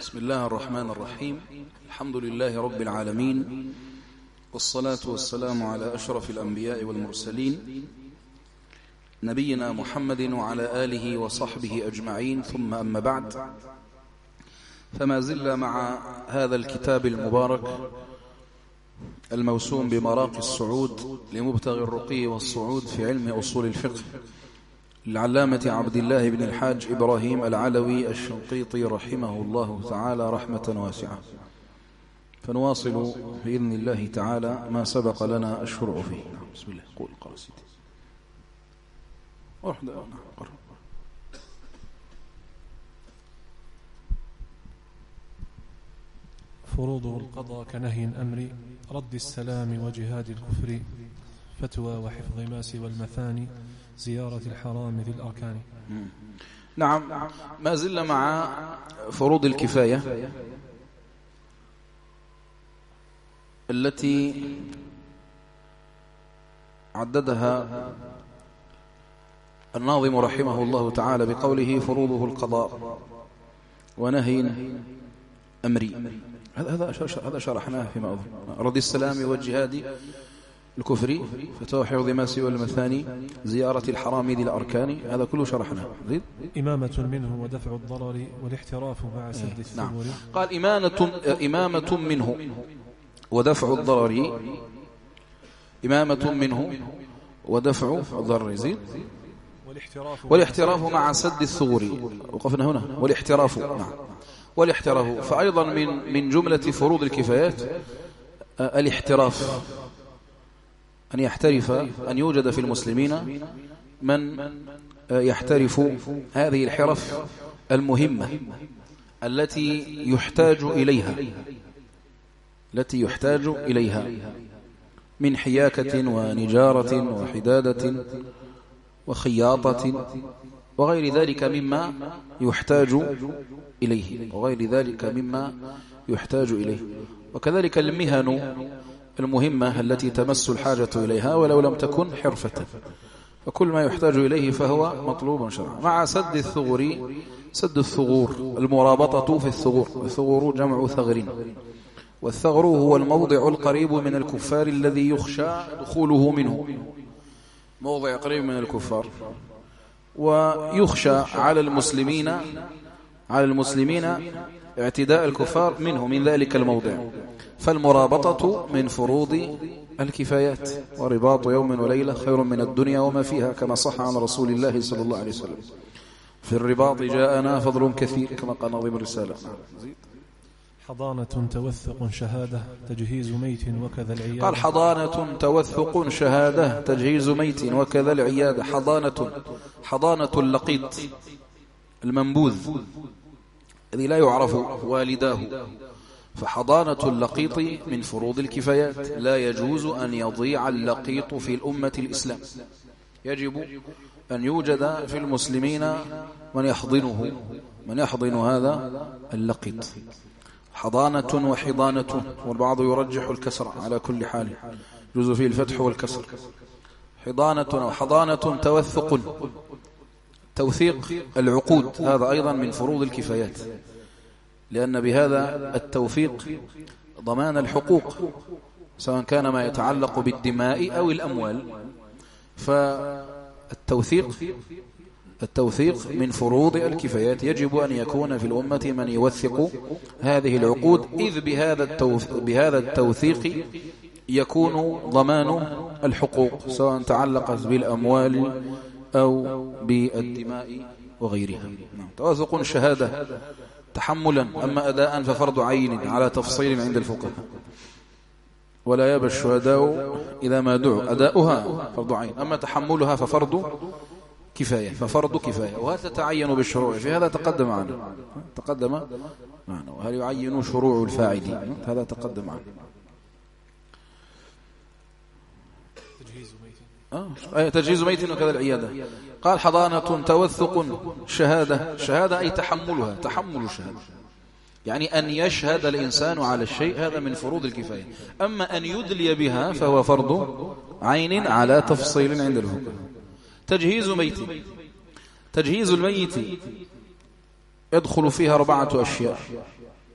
بسم الله الرحمن الرحيم. الحمد لله رب العالمين، والصلاة والسلام على أشرف الأنبياء والمرسلين نبينا محمد وعلى آله وصحبه أجمعين، ثم أما بعد، فما زلنا مع هذا الكتاب المبارك الموسوم بمراقي الصعود لمبتغي الرقي والصعود في علم أصول الفقه للعلامة عبد الله بن الحاج إبراهيم العلوي الشنقيطي رحمه الله تعالى رحمة واسعة. فنواصل بإذن الله تعالى ما سبق لنا الشرع فيه. بسم الله. قول قرسيدي فروضه القضاء كنهي أمر رد السلام وجهاد الكفر فتوى وحفظ ما سوى المثاني زيارة الحرام ذي الأركان. نعم، ما زلنا مع فروض الكفاية التي عددها الناظم رحمه الله تعالى بقوله فروضه القضاء ونهي أمري. هذا شرحناه فيما أظن. رد السلام والجهاد الكفري فتوى حفظ ما سوى المثاني زيارة الحرام ذي الأركان، هذا كله شرحناه. إمامة منه ودفع الضرر والاحتراف مع سد الثغور. نعم. قال إمامة منه ودفع الضرر، إمامة منه ودفع الضرر، زين، والاحتراف مع سد الثغور. وقفنا هنا. والاحتراف، نعم، والاحتراف. فأيضا من جملة فروض الكفايات الاحتراف، أن يحترف، أن يوجد في المسلمين من يحترف هذه الحرف المهمة التي يحتاج إليها من حياكة ونجارة وحدادة وخياطة وغير ذلك مما يحتاج إليه، وكذلك المهن المهمة التي تمس الحاجة إليها ولو لم تكن حرفة، وكل ما يحتاج إليه فهو مطلوب شرعا. مع سد الثغور، المرابطة في الثغور. الثغور جمع ثغر، والثغر هو الموضع القريب من الكفار الذي يخشى دخوله منه، موضع قريب من الكفار، ويخشى على المسلمين اعتداء الكفار منه، من ذلك الموضع. فالمرابطة من فروض الكفايات، ورباط يوم وليلة خير من الدنيا وما فيها، كما صح عن رسول الله صلى الله عليه وسلم. في الرباط جاءنا فضل كثير، كما قال نظيم الرسالة. حضانة توثق شهادة تجهيز ميت وكذا العيادة. قال حضانة توثق شهادة تجهيز ميت وكذا العيادة. حضانة اللقيط المنبوذ الذي لا يعرف والداه، فحضانة اللقيط من فروض الكفايات. لا يجوز أن يضيع اللقيط في الأمة الإسلام، يجب أن يوجد في المسلمين من يحضن هذا اللقيط. حضانة وحضانة، والبعض يرجح الكسر على كل حال، يجوز فيه الفتح والكسر. حضانة وحضانة توثيق العقود، هذا أيضا من فروض الكفايات، لأن بهذا التوثيق ضمان الحقوق، سواء كان ما يتعلق بالدماء أو الأموال. فالتوثيق من فروض الكفايات، يجب أن يكون في الأمة من يوثق هذه العقود، إذ بهذا التوثيق يكون ضمان الحقوق، سواء تعلقت بالأموال أو بالدماء وغيرها. توثق شهادة تحملا، أما أداء ففرض عين على تفصيل عند الفقهاء، ولا يأبى الشهداء إذا ما دعوا. أداؤها فرض عين، أما تحملها ففرض كفاية، وهذا تتعين بالشروع. في هذا تقدم معنا، وهل يعين شروع الفاعلين، هذا تقدم معنا. تجهيز ميت وكذا العيادة. قال حضانة توثق شهادة أي تحمل الشهادة، يعني أن يشهد الإنسان على الشيء، هذا من فروض الكفاية. أما أن يدلي بها فهو فرض عين على تفصيل عند الفقهاء. تجهيز الميت يدخل فيها 4 أشياء.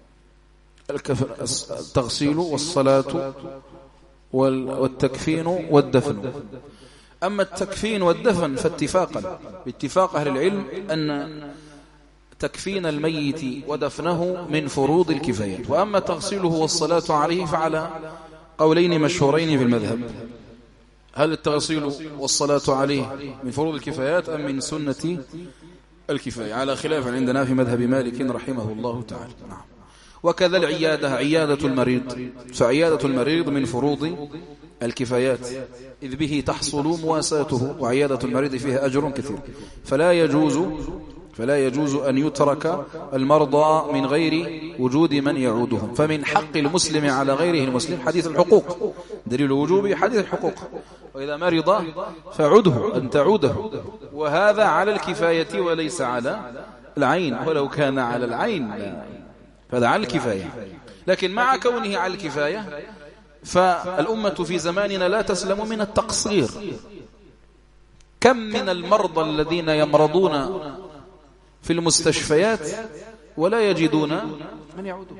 التغسيل والصلاة والتكفين والدفن. أما التكفين والدفن باتفاق أهل العلم أن تكفين الميت ودفنه من فروض الكفايات. وأما تغسيله والصلاة عليه فعلى قولين مشهورين في المذهب: هل التغسيل والصلاة عليه من فروض الكفايات أم من سنة الكفاية، على خلاف عندنا في مذهب مالك رحمه الله تعالى. نعم. وكذا عيادة المريض، فعيادة المريض من فروض الكفايات، إذ به تحصل مواساته، وعيادة المريض فيها أجر كثير. فلا يجوز أن يترك المرضى من غير وجود من يعودهم. فمن حق المسلم على غيره المسلم حديث الحقوق، دليل الوجوب حديث الحقوق: وإذا مرض فعده، أن تعوده. وهذا على الكفاية وليس على العين، ولو كان على العين فهذا على الكفاية. لكن مع كونه على الكفاية فالأمة في زماننا لا تسلم من التقصير. كم من المرضى الذين يمرضون في المستشفيات ولا يجدون من يعودهم.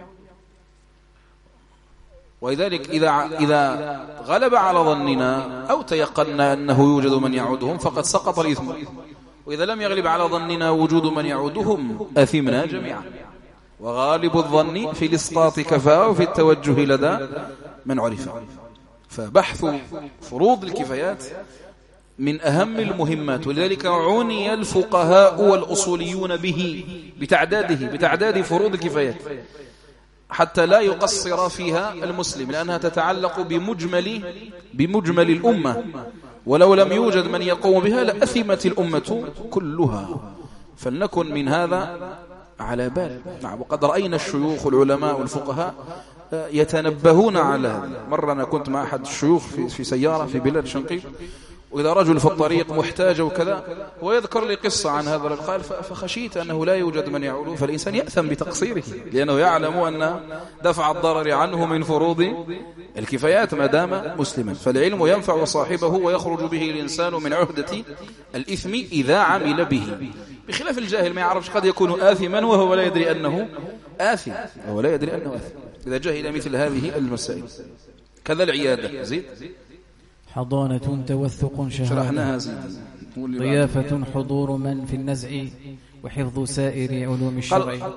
ولذلك إذا غلب على ظننا أو تيقنا أنه يوجد من يعودهم فقد سقط الإثم، وإذا لم يغلب على ظننا وجود من يعودهم أثمنا جميعا. وغالب الظن في الإسقاط كفاء وفي التوجه لدى من عرف. فبحث فروض الكفايات من أهم المهمات، ولذلك عني الفقهاء والأصوليون بتعداد فروض الكفايات حتى لا يقصر فيها المسلم، لأنها تتعلق بمجمل الأمة، ولو لم يوجد من يقوم بها لأثمت الأمة كلها. فلنكن من هذا على بال. نعم. وقد رأينا الشيوخ العلماء والفقهاء يتنبهون على هذا. مرة أنا كنت مع أحد الشيوخ في سيارة في بلاد شنقيط، وإذا رجل في الطريق محتاج وكذا ويذكر لي قصة عن هذا الرجل، قال فخشيت أنه لا يوجد من يعوله، فالإنسان يأثم بتقصيره لأنه يعلم أن دفع الضرر عنه من فروض الكفايات ما دام مسلما. فالعلم ينفع صاحبه ويخرج به الإنسان من عهدة الإثم إذا عمل به، بخلاف الجاهل ما يعرفش، قد يكون آثما وهو لا يدري أنه آثم، إذا جهل مثل هذه المسائل. كذا العيادة زيد حضانة توثق شهادة ضيافة حضور من في النزع وحفظ سائر علوم الشرع.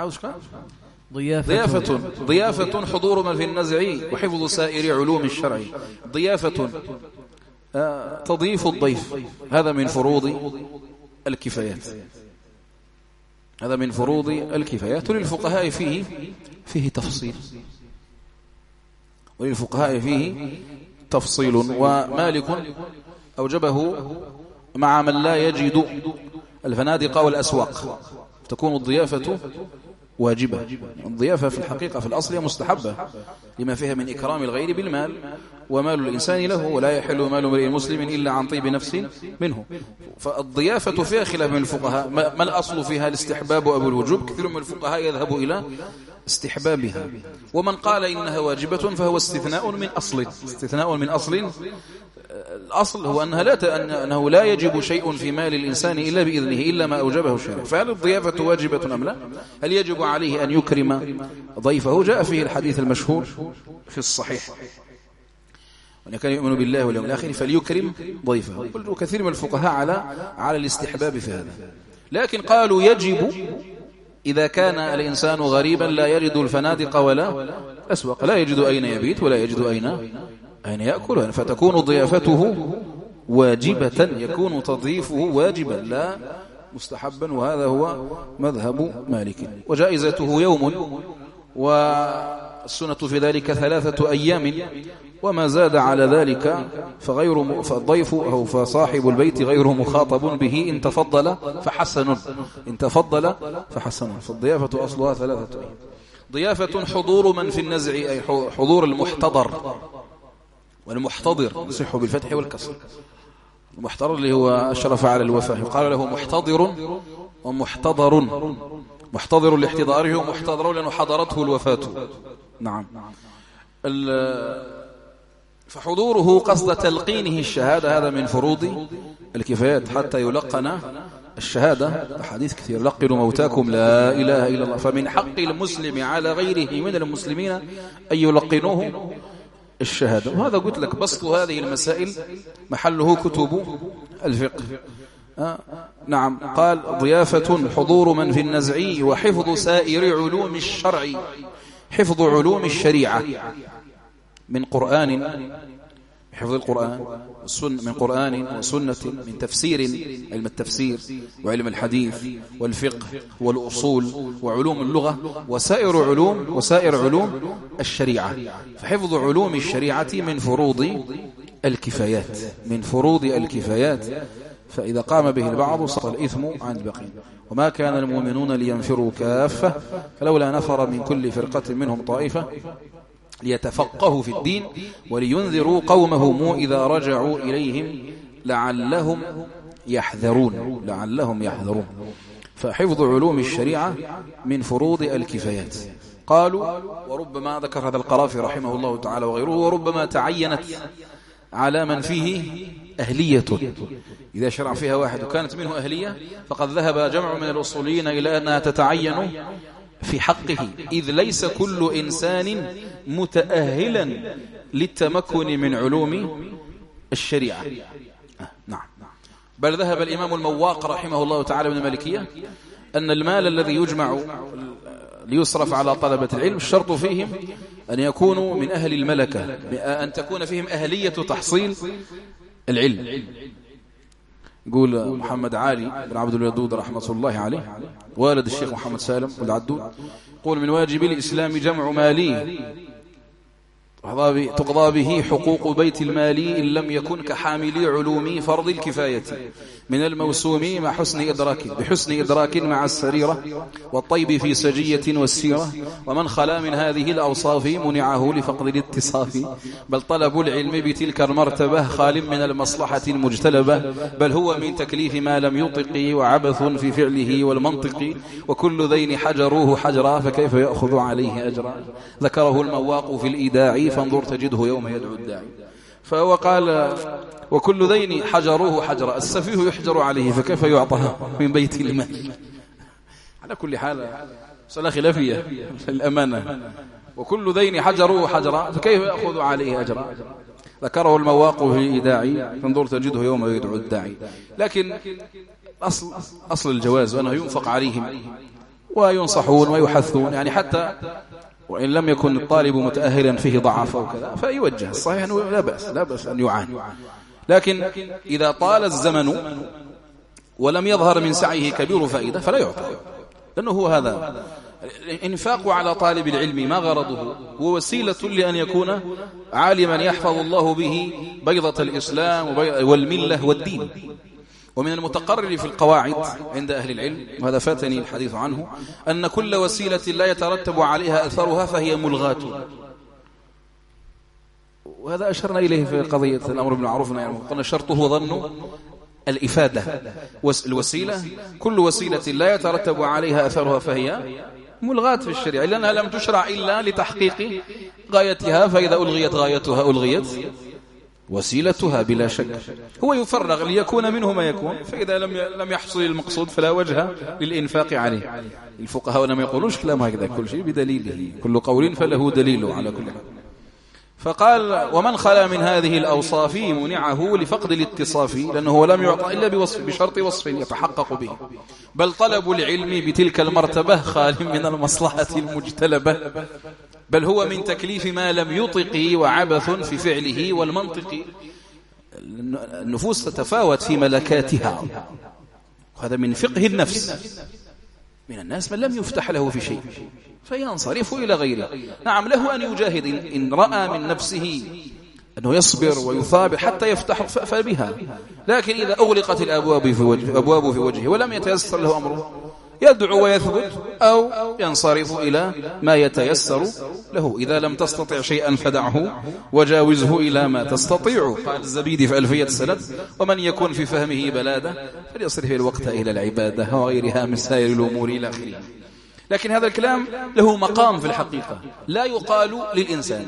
ضيافة حضور من في النزع وحفظ سائر علوم الشرع. ضيافة تضيف الضيف، هذا من فروض الكفايات، هذا من فروض الكفايات. وللفقهاء فيه تفصيل، ومالك أوجبه مع من لا يجد الفنادق والأسواق. تكون الضيافة واجبة. الضيافة في الحقيقة في الأصل مستحبة لما فيها من إكرام الغير بالمال، ومال الإنسان له، ولا يحل مال امرئ مسلم إلا عن طيب نفس منه. فالضيافة فيها خلاف من الفقهاء، ما الأصل فيها الاستحباب أو الوجوب؟ كثير من الفقهاء يذهب إلى استحبابها، ومن قال إنها واجبة فهو استثناء من أصل. الأصل هو أنه لا يجب شيء في مال الإنسان إلا بإذنه، إلا ما أوجبه الشرع. فهل الضيافة واجبة أم لا؟ هل يجب عليه أن يكرم ضيفه؟ جاء فيه الحديث المشهور في الصحيح: وأن كان يؤمن بالله واليوم الآخر فليكرم ضيفه. قلت كثير من الفقهاء على الاستحباب في هذا، لكن قالوا يجب إذا كان الإنسان غريبا لا يجد الفنادق ولا أسواق، لا يجد أين يبيت ولا يجد أين يأكل، فتكون ضيافته واجبة، يكون تضييفه واجبا لا مستحبا. وهذا هو مذهب مالك. وجائزته يوم، والسنة في ذلك 3 أيام، وما زاد على ذلك فالضيف أو فصاحب البيت غير مخاطب به، إن تفضل فحسن. فالضيافة أصلها 3 أيام. ضيافة حضور من في النزع، أي حضور المحتضر، والمحتضر يصح بالفتح والكسر. المحتضر اللي هو أشرف على الوفاة، يقال له محتضر ومحتضر. محتضر لاحتضاره، ومحتضر لأنه حضرته الوفاة. نعم. فحضوره قصد تلقينه الشهادة، هذا من فروض الكفايات، حتى يلقن الشهادة حديث كثير لقنوا موتاكم لا إله إلا الله، فمن حق المسلم على غيره من المسلمين أن يلقنوه الشهادة. وهذا قلت لك بسط هذه المسائل محله كتب الفقه. نعم. قال ضيافة حضور من في النزع وحفظ سائر علوم الشرع، حفظ علوم الشريعة من قرآن، حفظ القرآن من قرآن وسنة، من تفسير علم التفسير وعلم الحديث والفقه والأصول وعلوم اللغة وسائر علوم الشريعة. فحفظ علوم الشريعة من فروض الكفايات، من فروض الكفايات، فإذا قام به البعض سقط الإثم عن الباقين. وما كان المؤمنون لينفروا كافة فلولا نفر من كل فرقة منهم طائفة ليتفقهوا في الدين ولينذروا قومهم إذا رجعوا إليهم لعلهم يحذرون. فحفظ علوم الشريعة من فروض الكفايات. قالوا وربما ذكر هذا القرافي رحمه الله تعالى وغيره، وربما تعينت على من فيه أهلية، إذا شرع فيها واحد وكانت منه أهلية فقد ذهب جمع من الأصوليين إلى أنها تتعين في حقه، إذ ليس كل إنسان متأهلا للتمكن من علوم الشريعة. نعم. بل ذهب الإمام المواق رحمه الله تعالى من المالكية أن المال الذي يجمع ليصرف على طلبة العلم الشرط فيهم أن يكونوا من أهل الملكة، أن تكون فيهم أهلية تحصيل العلم. يقول محمد علي بن عبد الودود رحمة الله عليه والد الشيخ محمد سالم العدود، يقول من واجب الإسلام جمع مالي تقضى به حقوق بيت المال إن لم يكن كحاملي علوم فرض الكفاية من الموسوم بحسن إدراك مع السريرة والطيب في سجية والسيرة، ومن خلا من هذه الأوصاف منعه لفقد الاتصاف، بل طلب العلم بتلك المرتبة خال من المصلحة المجتلبة، بل هو من تكليف ما لم يطق وعبث في فعله والمنطق، وكل ذين حجروه حجرا فكيف يأخذ عليه أجرا. ذكره المواق في الإيداع فانظر تجده يوم يدعو الداعي. فهو قال وكل ذين حجروه حجرا، السفيه يحجر عليه فكيف يعطى من بيت المال. على كل حال مسألة خلافية في الأمانة. وكل ذين حجروه حجرا فكيف يأخذ عليه أجرا. ذكره المواق في الإيداع فانظر تجده يوم يدعو الداعي. لكن أصل الجواز وأنه ينفق عليهم وينصحون ويحثون، يعني حتى وإن لم يكن الطالب متأهلا فيه ضعف وكذا فيوجه. الصحيح أنه لا بأس أن يعاني، لكن إذا طال الزمن ولم يظهر من سعيه كبير فائدة فلا يعطى، لأنه هو هذا الإنفاق على طالب العلم ما غرضه هو وسيلة لأن يكون عالما يحفظ الله به بيضة الإسلام والملة والدين. ومن المتقرر في القواعد عند أهل العلم، وهذا فاتني الحديث عنه، أن كل وسيلة لا يترتب عليها أثرها فهي ملغاة. وهذا أشرنا إليه في قضية الأمر بالمعروف والنهي عن المنكر، قلنا شرطه ظن الإفادة. الوسيلة كل وسيلة لا يترتب عليها أثرها فهي ملغاة في الشريعة، لأنها لم تشرع إلا لتحقيق غايتها، فإذا ألغيت غايتها ألغيت وسيلتها بلا شك. هو يفرغ ليكون منه ما يكون، فإذا لم يحصل المقصود فلا وجه للإنفاق عليه. الفقهاء لم يقولوش كلام هكذا، كل شيء بدليله، كل قول فله دليل على كل حال. فقال ومن خلا من هذه الأوصاف منعه لفقد الاتصاف، لأنه لم يعطى إلا بشرط وصف يتحقق به، بل طلب العلم بتلك المرتبة خال من المصلحة المجتلبة، بل هو من تكليف ما لم يطق وعبث في فعله والمنطق. النفوس تتفاوت في ملكاتها، وهذا من فقه النفس. من الناس من لم يفتح له في شيء فينصرف إلى غيره. نعم له أن يجاهد إن رأى من نفسه أنه يصبر ويثابر حتى يفتح فبها، لكن إذا أغلقت الأبواب في وجهه ولم يتيسر له أمره يدعو ويثبت أو ينصرف إلى ما يتيسر له. إذا لم تستطع شيئا فدعه وجاوزه إلى ما تستطيع. قال الزبيدي في ألفية السند ومن يكون في فهمه بلادة فليصرف الوقت إلى العبادة وغيرها من سائر الأمور إلى آخره. لكن هذا الكلام له مقام في الحقيقة لا يقال للإنسان،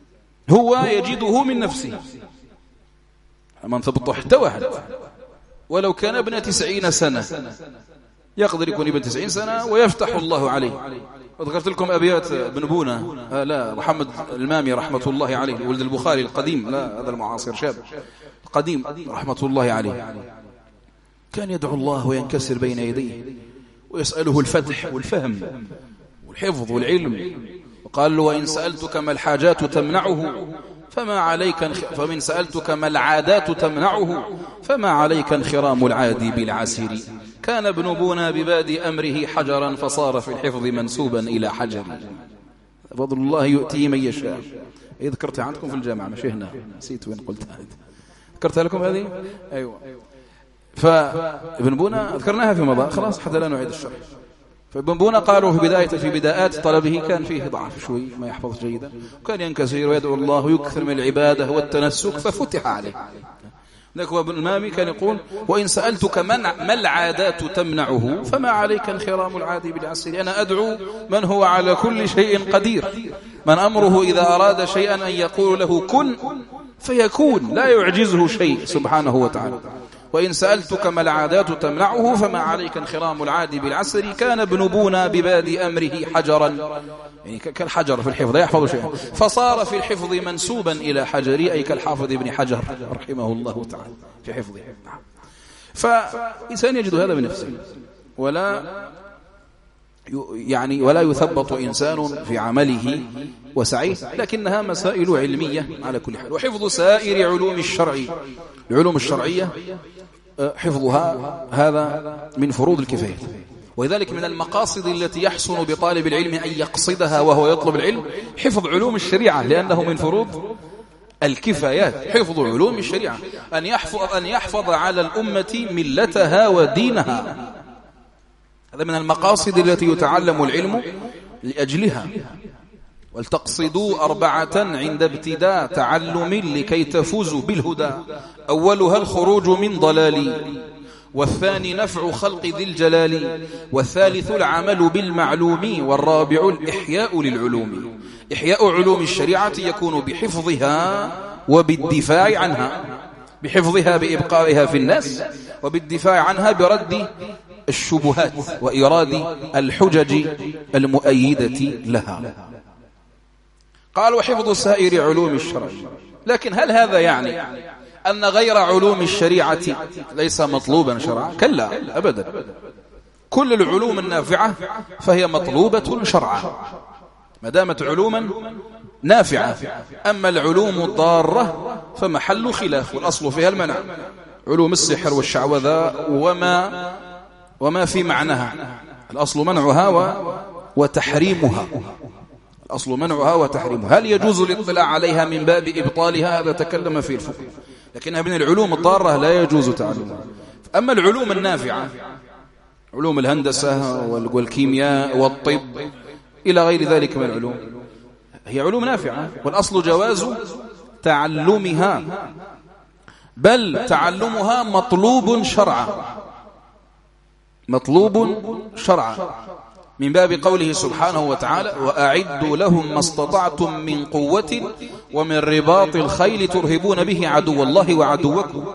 هو يجده من نفسه. من ثبت احتوى ولو كان ابن 90 سنة يقدر يكون ابن 90 سنة ويفتح الله عليه. وذكرت لكم أبيات ابن بونة، لا محمد المامي رحمة الله عليه، ولد البخاري القديم، لا هذا المعاصر شاب قديم رحمة الله عليه، كان يدعو الله وينكسر بين يديه ويسأله الفتح والفهم والحفظ والعلم. وقال له: وإن سألتك ما الحاجات تمنعه فمن سألتك ما العادات تمنعه فما عليك انخرام العادي بالعسير. كان ابن بونا ببادي أمره حجرا فصار في الحفظ منسوبا إلى حجر. فضل الله يؤتيه من يشاء. ذكرتها عندكم في الجامعة، مش هنا، نسيت وين قلتها، ذكرتها لكم هذه. أيوة. فابن بونا ذكرناها في مضى، خلاص حتى لا نعيد الشرح. فابن بونا قالوا في بدايات طلبه كان فيه ضعف شوي، ما يحفظ جيدا، وكان ينكسر ويدعو الله ويكثر من العبادة والتنسك ففتح عليه. لكن ابن المامي كان يقول: وإن سألتك ما العادات تمنعه فما عليك انخرام العادي بالعسير. أنا أدعو من هو على كل شيء قدير، من أمره إذا أراد شيئا أن يقول له كن فيكون، لا يعجزه شيء سبحانه وتعالى. وإن سألتك ما العادات تمنعه فما عليك انخرام العادي بالعسر. كان ابن بونا ببادي أمره حجرا، يعني كالحجر في الحفظ، لا يحفظ شيئا، فصار في الحفظ منسوبا إلى حجري، أي كالحافظ ابن حجر رحمه الله تعالى في حفظه. فإنسان يجد هذا بنفسه، ولا يثبط إنسان في عمله وسعيه، لكنها مسائل علمية على كل حال. وحفظ سائر علوم الشرع، العلوم الشرعية حفظها هذا من فروض الكفاية. ولذلك من المقاصد التي يحسن بطالب العلم أن يقصدها وهو يطلب العلم حفظ علوم الشريعة، لأنه من فروض الكفايات. حفظ علوم الشريعة، أن يحفظ على الأمة ملتها ودينها، هذا من المقاصد التي يتعلم العلم لأجلها. ولتقصدوا 4 عند ابتداء تعلم لكي تفوزوا بالهدى: أولها الخروج من ضلال، والثاني نفع خلق ذي الجلال، والثالث العمل بالمعلوم، والرابع الإحياء للعلوم. إحياء علوم الشريعة يكون بحفظها وبالدفاع عنها، بحفظها بإبقائها في الناس، وبالدفاع عنها برد الشبهات وإيراد الحجج المؤيدة لها. قال: وحفظ سائر علوم الشرع. لكن هل هذا يعني أن غير علوم الشريعة ليس مطلوبا شرعا؟ كلا أبدا، كل العلوم النافعة فهي مطلوبة شرعا ما دامت علوما نافعة. أما العلوم الضارة فمحل خلاف، والأصل فيها المنع. علوم السحر والشعوذة وما في معناها، الأصل منعها وتحريمها، الأصل منعها وتحريمها. هل يجوز الاطلاع عليها من باب إبطالها؟ هذا تكلم فيه الفقه، لكنها من العلوم الضارة لا يجوز تعلمها. أما العلوم النافعة، علوم الهندسة والكيمياء والطب إلى غير ذلك من العلوم، هي علوم نافعة، والأصل جواز تعلمها، بل تعلمها مطلوب شرعا، مطلوب شرعا، من باب قوله سبحانه وتعالى: وأعدوا لهم ما استطعتم من قوة ومن رباط الخيل ترهبون به عدو الله وعدوكم.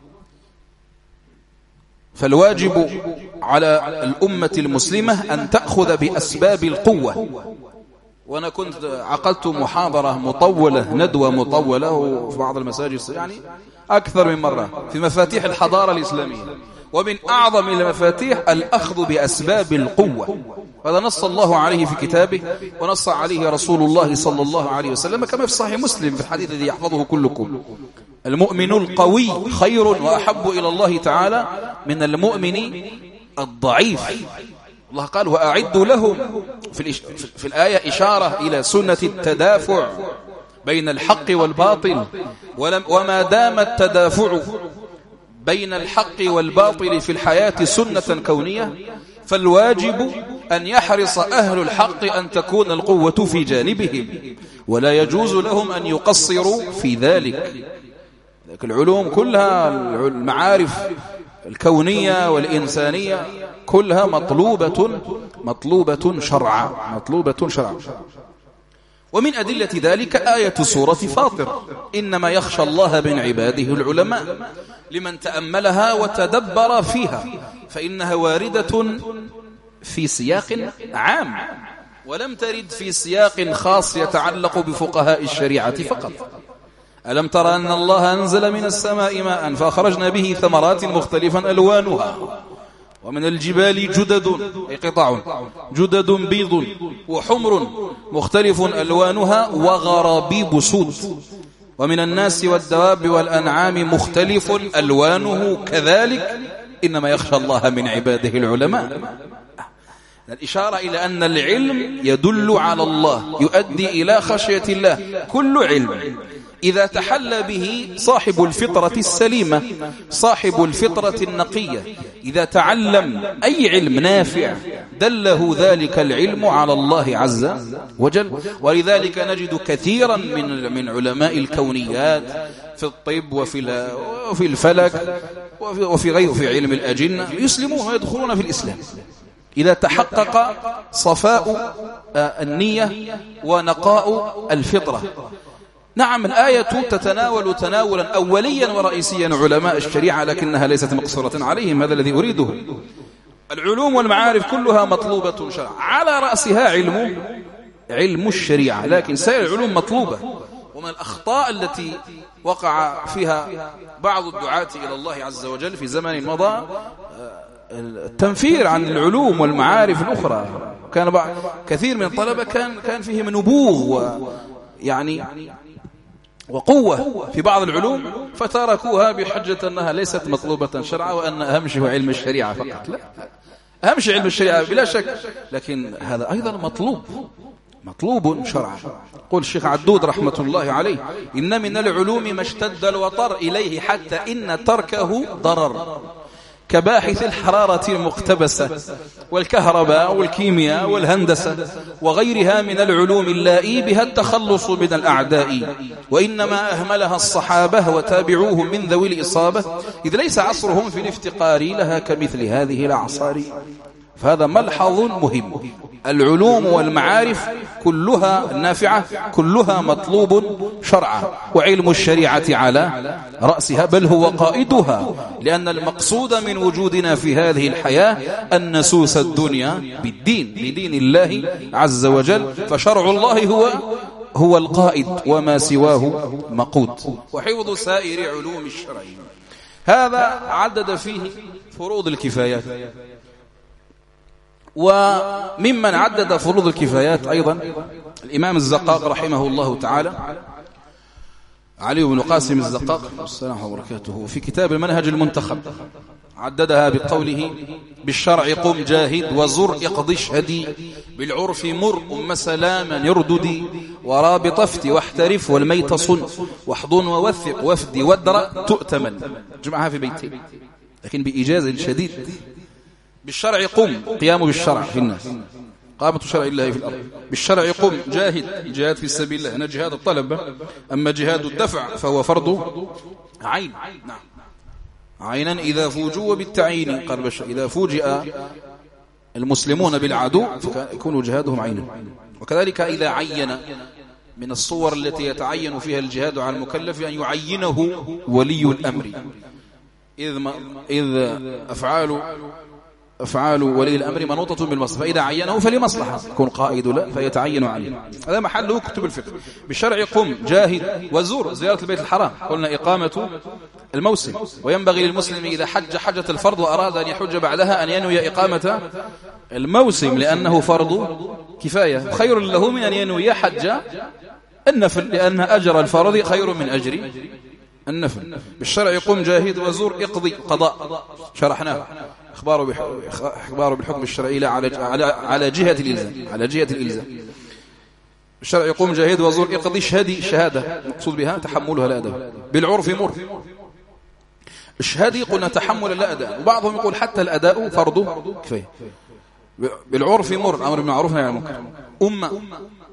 فالواجب على الأمة المسلمة أن تأخذ بأسباب القوة. وأنا كنت عقدت محاضرة مطولة، ندوة مطولة في بعض المساجد، يعني أكثر من مرة، في مفاتيح الحضارة الإسلامية، ومن أعظم المفاتيح الأخذ بأسباب القوة. هذا نص الله عليه في كتابه، ونص عليه رسول الله صلى الله عليه وسلم، كما في صحيح مسلم في الحديث الذي يحفظه كلكم: المؤمن القوي خير وأحب إلى الله تعالى من المؤمن الضعيف. الله قال: وأعدوا لهم، في الآية إشارة إلى سنة التدافع بين الحق والباطل. وما دام التدافع بين الحق والباطل في الحياة سنة كونية، فالواجب أن يحرص أهل الحق أن تكون القوة في جانبهم، ولا يجوز لهم أن يقصروا في ذلك. لكن العلوم كلها، المعارف الكونية والإنسانية كلها مطلوبة شرعا، مطلوبة شرعا. ومن أدلة ذلك آية سورة فاطر: إنما يخشى الله من عباده العلماء، لمن تأملها وتدبر فيها، فإنها واردة في سياق عام ولم ترد في سياق خاص يتعلق بفقهاء الشريعة فقط. ألم ترى أن الله أنزل من السماء ماء فأخرجنا به ثمرات مختلفا ألوانها ومن الجبال جدد أي قطع جدد بيض وحمر مختلف ألوانها وغرابيب سود ومن الناس والدواب والأنعام مختلف ألوانه كذلك إنما يخشى الله من عباده العلماء. الإشارة إلى أن العلم يدل على الله، يؤدي إلى خشية الله. كل علم إذا تحلى به صاحب الفطرة السليمة، صاحب الفطرة النقية، إذا تعلم أي علم نافع دله ذلك العلم على الله عز وجل. ولذلك نجد كثيرا من علماء الكونيات في الطب وفي الفلك وفي غيره في علم الأجنة يسلمون ويدخلون في الإسلام إذا تحقق صفاء النية ونقاء الفطرة. نعم، الآية تتناول تناولا أوليا ورئيسيا علماء الشريعة، لكنها ليست مقصورة عليهم. هذا الذي أريده. العلوم والمعارف كلها مطلوبة شرعا، على رأسها علم الشريعة، لكن سائر العلوم مطلوبة. ومن الأخطاء التي وقع فيها بعض الدعاة إلى الله عز وجل في زمن مضى التنفير عن العلوم والمعارف الأخرى. كان كثير من الطلبة كان فيهم نبوغ وقوة في بعض العلوم، فتركوها بحجة أنها ليست مطلوبة شرعا، وأن أهم شيء هو علم الشريعة فقط. لا، أهم شيء علم الشريعة بلا شك، لكن هذا أيضا مطلوب شرعا. قل الشيخ عدود رحمة الله عليه: إن من العلوم ما اشتد الوطر إليه حتى إن تركه ضرر، كباحث الحرارة المقتبسة والكهرباء والكيمياء والهندسة وغيرها من العلوم اللائي بها التخلص من الأعداء، وإنما أهملها الصحابة وتابعوهم من ذوي الإصابة، إذ ليس عصرهم في الافتقار لها كمثل هذه الأعصار. فهذا ملحظ مهم. العلوم والمعارف كلها نافعة، كلها مطلوب شرعا، وعلم الشريعة على رأسها، بل هو قائدها، لأن المقصود من وجودنا في هذه الحياة أن نسوس الدنيا بدين الله عز وجل. فشرع الله هو القائد، وما سواه مقود. وحفظ سائر علوم الشرع. هذا عدد فيه فروض الكفايات. وممن عدد فروض الكفايات أيضا الإمام الزقاق رحمه الله تعالى، علي بن قاسم الزقاق السلام وبركاته، في كتاب المنهج المنتخب عددها بقوله: بالشرع قم جاهد وزر اقضي اشهدي، بالعرف مر أم سلاما يرددي، ورابط افتي واحترف والميت صن، واحضن ووثق وافدي وادرأ تؤتمن. جمعها في بيتي لكن بإيجاز شديد. بالشرع قم، قيام بالشرع في الناس، قامة شرع الله في الأرض. بالشرع قم جاهد، جهاد في سبيل الله، هنا جهاد الطلب. أما جهاد الدفع فهو فرض عين. نعم، عينا إذا فوجوا بالتعيين. قال إذا فوجئ المسلمون بالعدو فيكون جهادهم عينا. وكذلك إذا عين، من الصور التي يتعين فيها الجهاد على المكلف أن يعينه ولي الأمر، إذ أفعال ولي الأمر منوطة بالمصلحة، فإذا عينه فلمصلحة يكون قائد له فيتعين عليه. هذا محله كتب الفقه. بالشرع قم جاهد وزور، زيارة البيت الحرام قلنا إقامة الموسم، وينبغي للمسلم إذا حج حجة الفرض وأراد أن يحج بعدها أن ينوي إقامة الموسم، لأنه فرض كفاية، خير له من أن ينوي حج النفل، لأن أجر الفرض خير من أجر النفل. بالشرع قم جاهد وزور اقضي، قضاء شرحناه، إخبار بالحكم الشرعي على جهة الإلزام. الشرع يقوم جاهد وزور اقضي اشهدي، شهادة مقصود بها تحملها لا أداء. بالعرف مر، اشهدي قلنا تحمل لا أداء، وبعضهم يقول حتى الأداء فرض كفاية. بالعرف مر، أمر بالمعروف نهي عن المنكر. أمة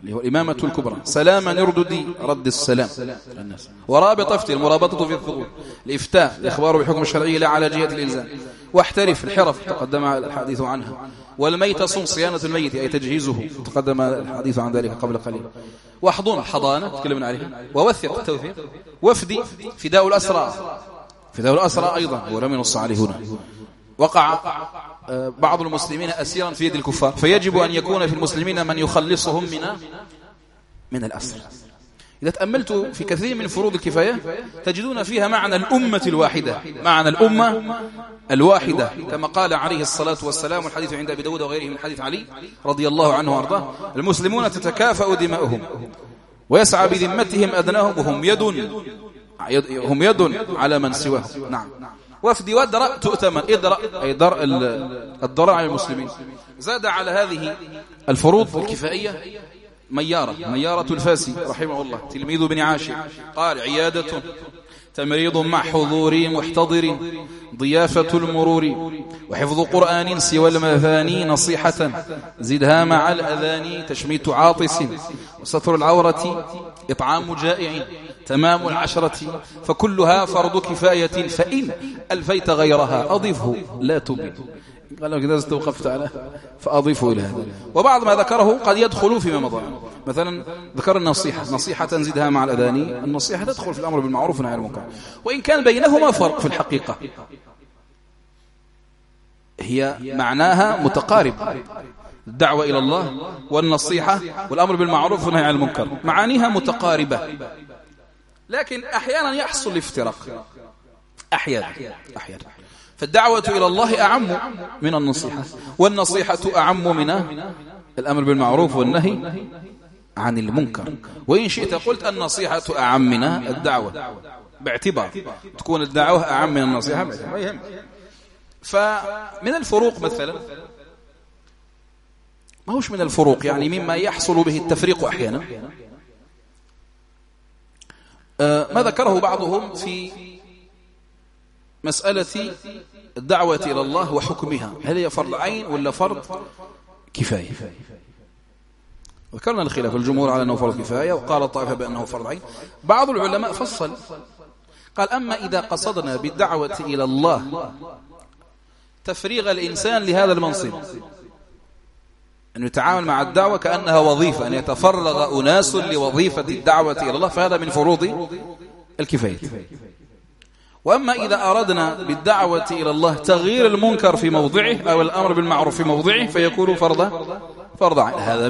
اللي هو الإمامة الكبرى، سلاما يرددي رد السلام الناس، ورابط افتي المرابطة في الثقول، الإفتاء الإخبار بالحكم الشرعي لا على جهة الإلزام، واحترف الحرف تقدم الحديث عنها، والميت صم صيانة الميت أي تجهيزه تقدم الحديث عن ذلك قبل قليل، واحضن الحضانة تكلمنا عليها، ووثق التوثيق، وفدي فداء الأسرى، فداء الأسرى أيضا هو لم ينص عليه هنا. وقع بعض المسلمين أسيرا في يد الكفار، فيجب أن يكون في المسلمين من يخلصهم من الأسر. إذا تأملت في كثير من فروض الكفاية تجدون فيها معنى الأمة الواحدة، معنى الأمة الواحدة، كما قال عليه الصلاة والسلام، والحديث عند أبي داود وغيره من حديث علي رضي الله عنه وارضاه: المسلمون تتكافأ دماؤهم ويسعى بذمتهم أدناهم وهم يد على من سواهم. نعم. وفدي ودرأ تؤتمن، إدرأ أي درء الضراء على المسلمين. زاد على هذه الفروض الكفائية ميارة الفاسي رحمه الله تلميذ بن عاشر قال: عيادة تمريض مع حضور محتضر، ضيافة المرور، وحفظ قرآن سوى المثاني، نصيحة زدها مع الأذان، تشميت عاطس، وستر العورة، إطعام جائع، تمام العشرة، فكلها فرض كفاية، فإن ألفيت غيرها أضفه لا تبد. قال لك إذا استوقفت على فأضيفه إلى هذا. وبعض ما ذكره قد يدخل فيما مضى، مثلا ذكر النصيحة، نصيحة زدها مع الأذان، النصيحة تدخل في الأمر بالمعروف والنهي عن المنكر، وإن كان بينهما فرق في الحقيقة، هي معناها متقارب، الدعوة إلى الله والنصيحة والأمر بالمعروف والنهي عن المنكر معانيها متقاربة، لكن أحيانا يحصل الافتراق، أحيانا. فالدعوة إلى الله أعم من النصيحة، والنصيحة أعم من الأمر بالمعروف والنهي عن المنكر، وإن شئت قلت النصيحة أعم من الدعوة، باعتبار تكون الدعوة أعم من النصيحة. فمن الفروق مثلا، ما هوش من الفروق يعني مما يحصل به التفريق أحيانا، ما ذكره بعضهم في مسألة الدعوة إلى الله وحكمها، هل هي فرض عين ولا فرض كفاية؟ ذكرنا الخلاف، الجمهور على أنه فرض كفاية، وقال الطائفة بأنه فرض عين. بعض العلماء فصل قال: أما إذا قصدنا بالدعوة إلى الله تفريغ الإنسان لهذا المنصب، أن يتعامل مع الدعوة كأنها وظيفة، أن يتفرغ أناس لوظيفة الدعوة إلى الله، فهذا من فروض الكفاية. وأما إذا أردنا بالدعوة إلى الله تغيير المنكر في موضعه أو الأمر بالمعروف في موضعه فيكون فرض عين. هذا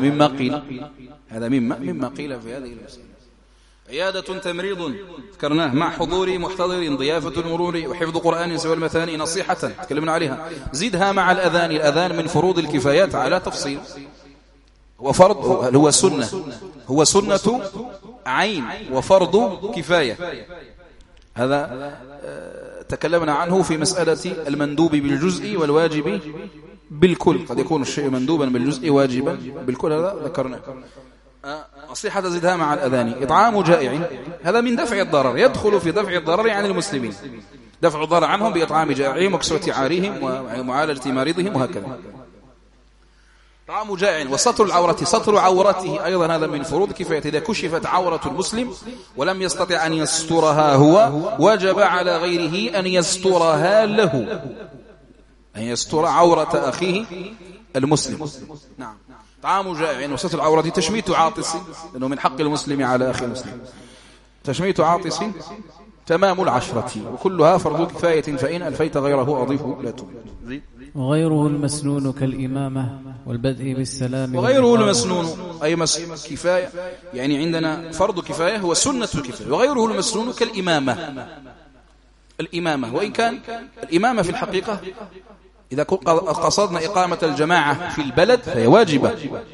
مما قيل في هذه المسألة. عيادة تمريض ذكرناه مع حضور محتضر، ضيافة المرور، وحفظ قرآن سوى المثاني، نصيحة تكلمنا عليها، زدها مع الأذان. الأذان من فروض الكفايات على تفصيل، وفرض هو سنة عين وفرض كفاية. هذا تكلمنا عنه في مسألة المندوب بالجزء والواجب بالكل، قد يكون الشيء مندوبا بالجزء واجبا بالكل، هذا ذكرناه. نصيحة زدها مع الأذان. إطعام جائع، هذا من دفع الضرر، يدخل في دفع الضرر عن المسلمين، دفع الضرر عنهم بإطعام جائعهم وكسوة عاريهم ومعالجة مريضهم وهكذا. طعام جائع. وستر العورة، ستر عورته أيضا هذا من فروض كفاية. إذا كشفت عورة المسلم ولم يستطع أن يسترها هو، وجب على غيره أن يسترها له، أن يستر عورة أخيه المسلم. نعم. طعام جائع وستر العورة. تشميت عاطس، لأنه من حق المسلم على أخي المسلم. تشميت عاطس، تمام العشرة، وكلها فرض كفاية، فإن ألفيت غيره أضيفه لا تبد. وغيره المسنون كالإمامة والبدء بالسلام. وغيره المسنون أي كفاية، يعني عندنا فرض كفاية هو سنة الكفاية، وغيره المسنون الإمامة، وإن كان الإمامة في الحقيقة إذا قصدنا إقامة الجماعة في البلد فهي واجبة،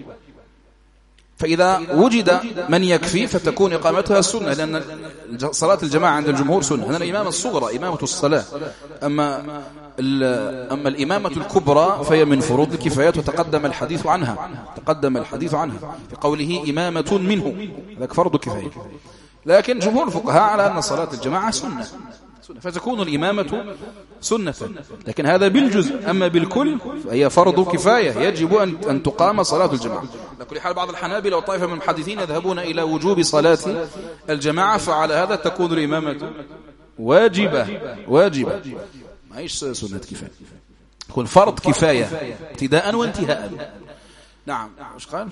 فإذا وجد من يكفي فتكون إقامتها السنة، لأن صلاة الجماعة عند الجمهور سنة. هذا الإمامة الصغرى إمامة الصلاة، أما الإمامة الكبرى فهي من فروض الكفايات، وتقدم الحديث عنها في قوله إمامة منه، ذاك فرض كفاية. لكن جمهور الفقهاء على أن صلاة الجماعة سنة، فتكون الإمامة سنة، لكن هذا بالجزء. أما بالكل فهي فرض كفاية يجب أن تقام صلاة الجماعة. لكل حال بعض الحنابلة وطائفة من المحدثين يذهبون إلى وجوب صلاة الجماعة، فعلى هذا تكون الإمامة واجبة ما هيش سنة كفاية، تكون فرض كفاية ابتداء وانتهاء. نعم. ايش قال؟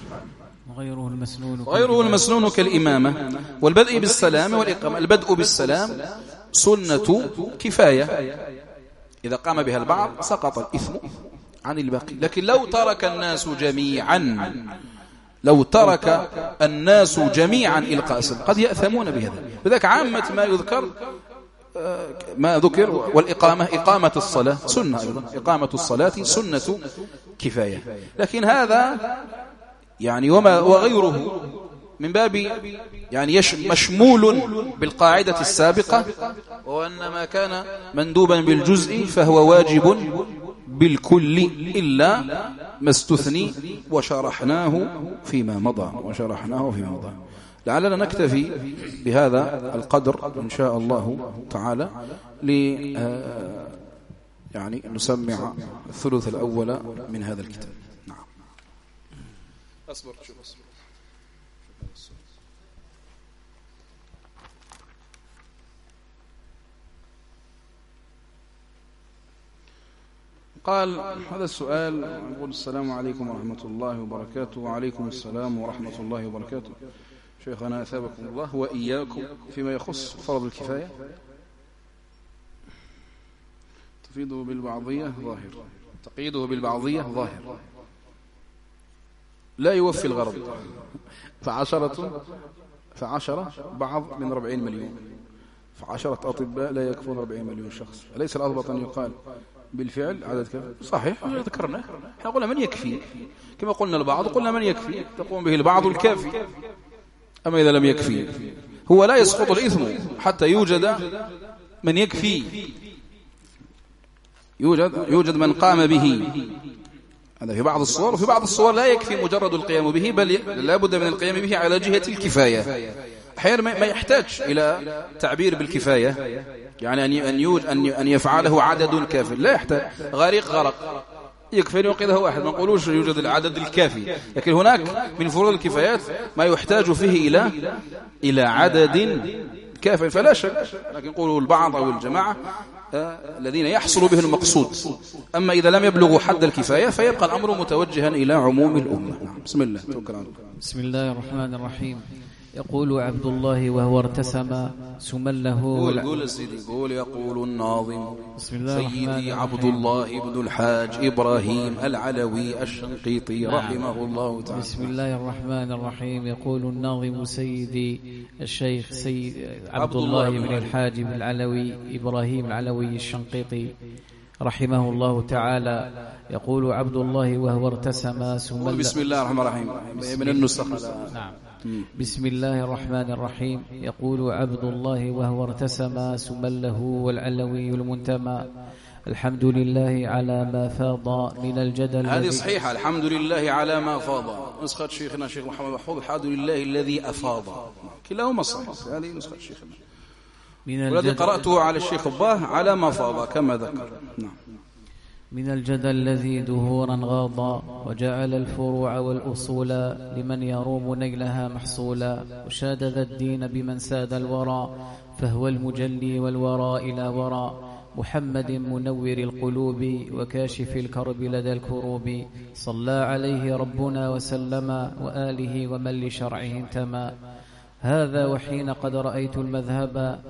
غيره المسنون كالإمامة والبدء بالسلام والإقامة. البدء بالسلام سنة كفاية، إذا قام بها البعض سقط الإثم عن الباقي. لكن لو ترك الناس جميعا إلقاء السلام قد يأثمون بهذا. بذلك عامة ما ذكر. والإقامة إقامة الصلاة سنة أيضا، إقامة الصلاة سنة كفاية. لكن هذا يعني وغيره من باب يعني مشمول بالقاعدة السابقة، وأن ما كان مندوبا بالجزء فهو واجب بالكل إلا ما استثني وشرحناه فيما مضى. لعلنا نكتفي بهذا القدر إن شاء الله تعالى يعني نسمع الثلث الأول من هذا الكتاب. نعم. أصبر. قال هذا السؤال، يقول السلام عليكم ورحمة الله وبركاته. وعليكم السلام ورحمة الله وبركاته. شيخنا أثابكم الله وإياكم. فيما يخص فرض الكفاية تفيده بالبعضية ظاهر، تقييده بالبعضية ظاهر لا يوفي الغرض. فعشرة بعض من 40 مليون، فعشرة أطباء لا يكفون 40 مليون شخص. أليس الأضبط أن يقال بالفعل عدد كفاية؟ صحيح، ذكرنا احنا قلنا من يكفي، كما قلنا البعض قلنا من يكفي، تقوم به البعض الكافي. أما إذا لم يكفي هو لا يسقط الإثم حتى يوجد من يكفي، يوجد من قام به. هذا في بعض الصور، وفي بعض الصور لا يكفي مجرد القيام به، بل لا بد من القيام به على جهة الكفاية. أحيانا ما يحتاج إلى تعبير بالكفاية، يعني أن يفعله عدد كافٍ، لا يحتاج. غرق يكفي ينقذه واحد، ما نقولوش يوجد العدد الكافي. لكن هناك من فروض الكفايات ما يحتاج فيه إلى عدد كاف، فلا شك. لكن نقوله البعض أو الجماعة الذين يحصل به المقصود. أما إذا لم يبلغوا حد الكفاية فيبقى الأمر متوجها إلى عموم الأمة. بسم الله. بسم الله الرحمن الرحيم. يقول عبد الله وهو ارتسم سمله. يقول الناظم سيدي عبد الله بن الحاج إبراهيم العلوي الشنقيطي رحمه الله تعالى. بسم الله الرحمن الرحيم. يقول الناظم سيدي الشيخ عبد الله بن الحاج العلوي إبراهيم العلوي الشنقيطي رحمه الله تعالى. يقول عبد الله وهو ارتسم سمله. بسم الله الرحمن الرحيم من النسخ. نعم. بسم الله الرحمن الرحيم. يقول عبد الله وهو ارتسم سمله والعلوي المنتمى. الحمد لله على ما فاض من الجدل. هذه صحيحة، الحمد لله على ما فاض. نسخة شيخنا شيخ محمد محفوظ الحمد لله الذي أفاض، كلاهما صحيح. هذه نسخة شيخنا، والذي قرأته على الشيخ أباه على ما فاض كما ذكر. نعم. من الجدل الذي دهورا غاضا، وجعل الفروع والأصول لمن يروم نيلها محصولا، وشاد ذا الدين بمن ساد الورى، فهو المجلي والورى إلى وراء، محمد منور القلوب وكاشف الكرب لدى الكروب، صلى عليه ربنا وسلم، وآله ومن لشرعه انتمى. هذا وحين قد رأيت المذهب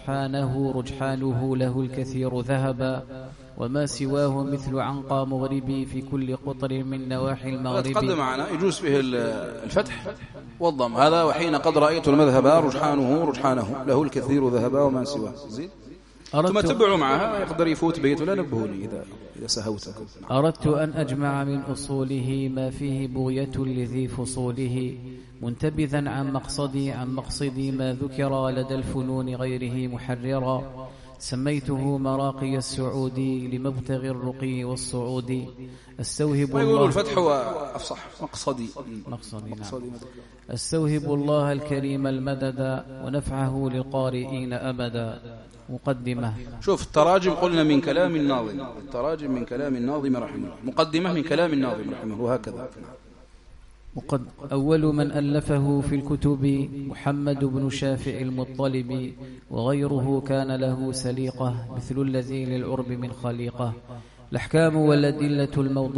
رجحانه له الكثير ذهبا، وما سواه مثل عنقى مغربي في كل قطر من نواحي المغرب. تقدم معنا يجوز فيه الفتح والضم. هذا وحين قد رأيت المذهب رجحانه له الكثير ذهبا وما سواه. زيد ثم تبعوا معها، يقدر يفوت بيت ولا نبهوني إذا سهوتكم. أردت أن أجمع من أصوله ما فيه بغية لذي فصوله، منتبذا عن مقصدي ما ذكر لدى الفنون غيره محررا، سميته مراقي السعودي لمبتغي الرقي والصعود. استوهب ويقولوا الفتح هو أفصح مقصدي. نعم. استوهب الله الكريم المدد ونفعه للقارئين أبدا. مقدمة. شوف التراجم قلنا من كلام الناظم، التراجم من كلام الناظم رحمه الله، مقدمة من كلام الناظم رحمه الله، وهكذا. أول من ألفه في الكتب محمد بن شافع المطلب، وغيره كان له سليقة مثل الذي للعرب من خليقة. الأحكام والأدلة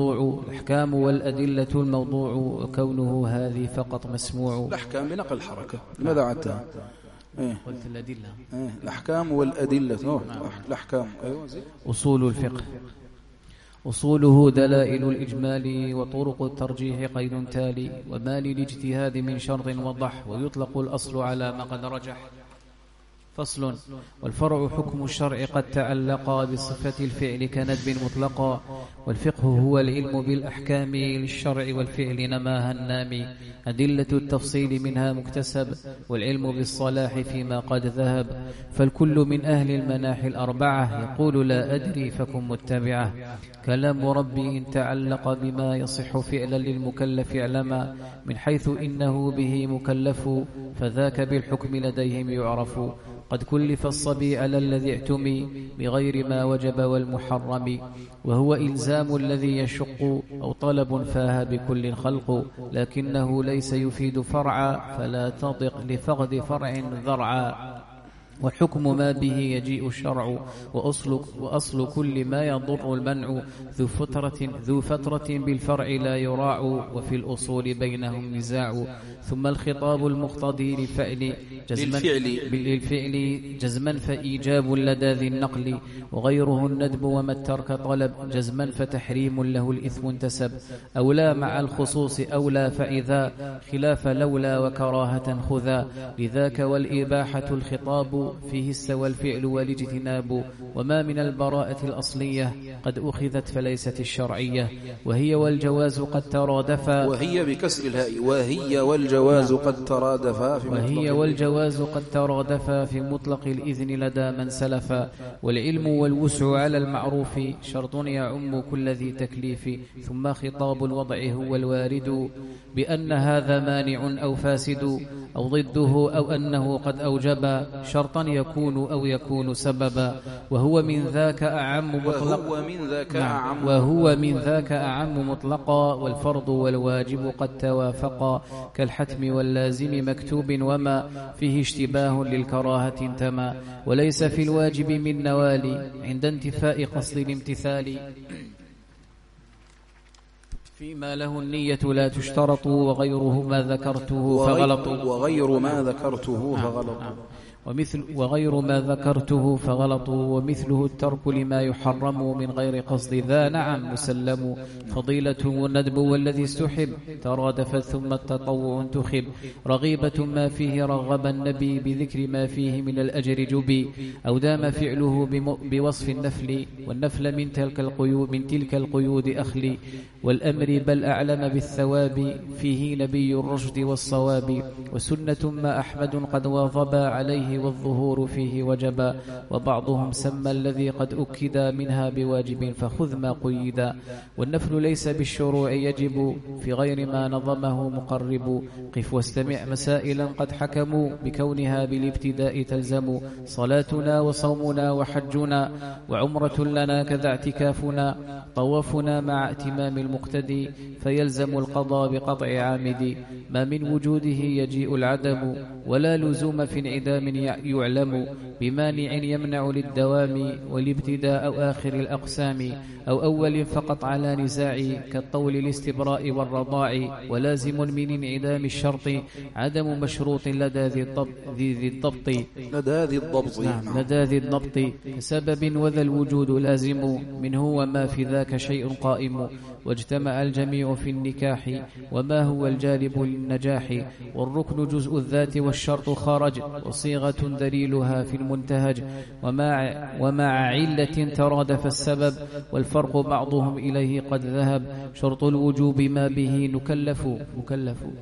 الموضوع وكونه هذه فقط مسموع. الأحكام بنقل الحركة، لماذا عدتها؟ قلت الأدلة. الأحكام والأدلة. الأحكام. أصول الفقه. أصوله دلائل الإجمال وطرق الترجيح قيد تالي، وما للاجتهاد من شرط وضح، ويطلق الأصل على ما قد رجح. فصل. والفرع حكم الشرع قد تعلق بصفة الفعل كندب مطلقا، والفقه هو العلم بالأحكام للشرع والفعل نماها النامي. أدلة التفصيل منها مكتسب، والعلم بالصلاح فيما قد ذهب. فالكل من أهل المناحي الأربعة يقول لا أدري فكن متبعة. كلام ربي إن تعلق بما يصح فعلا للمكلف اعلما، من حيث إنه به مكلف فذاك بالحكم لديهم يعرف. قد كلف الصبي على الذي اعتمي بغير ما وجب والمحرم، وهو إلزام الذي يشق أو طلب فاه بكل خلق، لكنه ليس يفيد فرعا فلا تضق لفقد فرع ذرعا. والحكم ما به يجيء الشرع، وأصل كل ما يضر المنع ذو فترة بالفرع لا يراع، وفي الأصول بينهم نزاع. ثم الخطاب المقتضي للفعل جزما فإيجاب لدى ذي النقل، وغيره الندب وما الترك طلب جزما فتحريم له الإثم انتسب. أولى مع الخصوص أولى فإذا خلاف لولا وكراهة خذا، لذاك والإباحة الخطاب فيه استوى الفعل والاجتناب. وما من البراءة الأصلية قد أخذت فليست الشرعية، وهي والجواز قد ترادفا. وهي بكسر الهاء. وهي والجواز قد ترادفا في مطلق الإذن لدى من سلفا. والعلم والوسع على المعروف شرط يعم كل ذي تكليف. ثم خطاب الوضع هو الوارد بأن هذا مانع أو فاسد، أو ضده أو أنه قد أوجب شرطا يكون أو يكون سببا. وهو من ذاك أعم مطلقا، والفرض والواجب قد توافقا، كالحتم واللازم مكتوب وما فيه اشتباه للكراهة انتمى. وليس في الواجب من نوالي عند انتفاء قصد الامتثال، فيما له النية لا تشترط، وغير ما ذكرته فغلط. ومثله الترك لما يحرم من غير قصد ذا نعم مسلم. فضيلة والندب والذي استحب ترادفت ثم التطوع انتخب. رغيبة ما فيه رغب النبي بذكر ما فيه من الأجر جبي، أو دام فعله بوصف النفل، والنفل من تلك القيود أخلي. والأمر بل أعلم بالثواب فيه نبي الرشد والصواب. وسنة ما أحمد قد واظبا عليه والظهور فيه وجبا. وبعضهم سمى الذي قد أكد منها بواجب فخذ ما قيدا. والنفل ليس بالشروع يجب في غير ما نظمه مقرب. قف واستمع مسائلا قد حكموا بكونها بالابتداء تلزم. صلاتنا وصومنا وحجنا وعمرة لنا كذا اعتكافنا. طوافنا مع اتمام المقتدي فيلزم القضاء بقطع عامد. ما من وجوده يجيء العدم ولا لزوم في انعدام يعلم. بمانع يمنع للدوام والابتداء أو آخر الأقسام، أو أول فقط على نزاع كالطول الاستبراء والرضاع. ولازم من انعدام الشرط عدم مشروط لدى ذي الضبط كسبب وذا الوجود لازم منه وما في ذاك شيء قائم. واجتمع الجميع في النكاح وما هو الجالب للنجاح. والركن جزء الذات والشرط خرج وصيغة دليلها في المنتهج. ومع علة ترادف السبب والفرق بعضهم إليه قد ذهب. شرط الوجوب ما به مكلف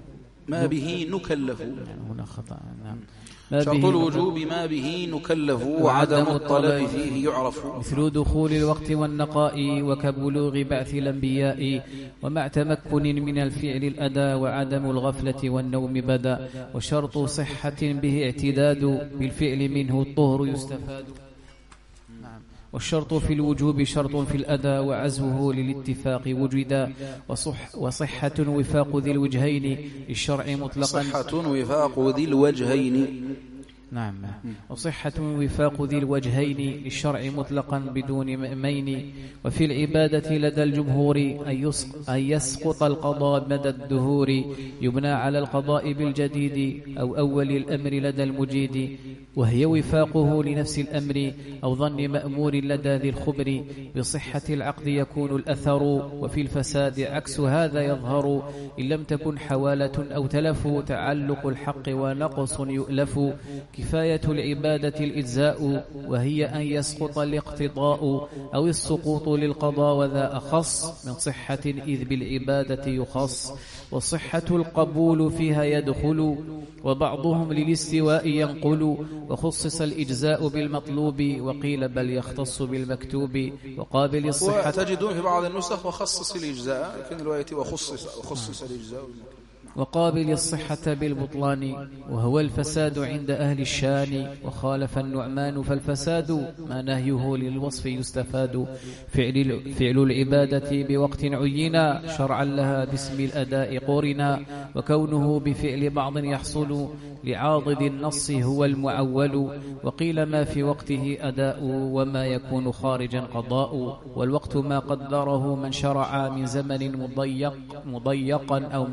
ما به نكلف. هنا خطأ. نعم. شرط الوجوب ما به نكلف وعدم الطلب فيه يعرف، مثل دخول الوقت والنقاء وكبلوغ بعث الأنبياء، ومع تمكن من الفعل الأداء وعدم الغفلة والنوم بدا، وشرط صحة به اعتداد بالفعل منه الطهر يستفاد. والشرط في الوجوب شرط في الأداء وعزوه للاتفاق وجدا، وصحة وفاق ذي الوجهين للشرع مطلقا. صحة وفاق ذي الوجهين. نعم. وصحة وفاق ذي الوجهين للشرع مطلقا بدون مأمين. وفي العبادة لدى الجمهور أن يسقط القضاء مدى الدهور، يبنى على القضاء بالجديد أو أول الأمر لدى المجيد، وهي وفاقه لنفس الأمر أو ظن مأمور لدى ذي الخبر. بصحة العقد يكون الأثر، وفي الفساد عكس هذا يظهر، إن لم تكن حوالة أو تلف، تعلق الحق ونقص يؤلف. كفاية العبادة الإجزاء، وهي أن يسقط الاقتضاء أو السقوط للقضاء، وذا أخص من صحة إذ بالعبادة يخص. وصحة القبول فيها يدخل، وبعضهم للاستواء ينقل، وخصص الإجزاء بالمطلوب، وقيل بل يختص بالمكتوب. وقابل الصحة تجدون في بعض النسخ وخصص الإجزاء، لكن الرواية وخصص الإجزاء. وقابل الصحة بالبطلان، وهو الفساد عند أهل الشان. وخالف النعمان فالفساد ما نهيه للوصف يستفاد. فعل العبادة بوقت عينا شرعا لها باسم الأداء قرنا، وكونه بفعل بعض يحصل لعاضد النص هو المعول. وقيل ما في وقته أداء، وما يكون خارجا قضاء. والوقت ما قدره من شرع من زمن مضيقا أو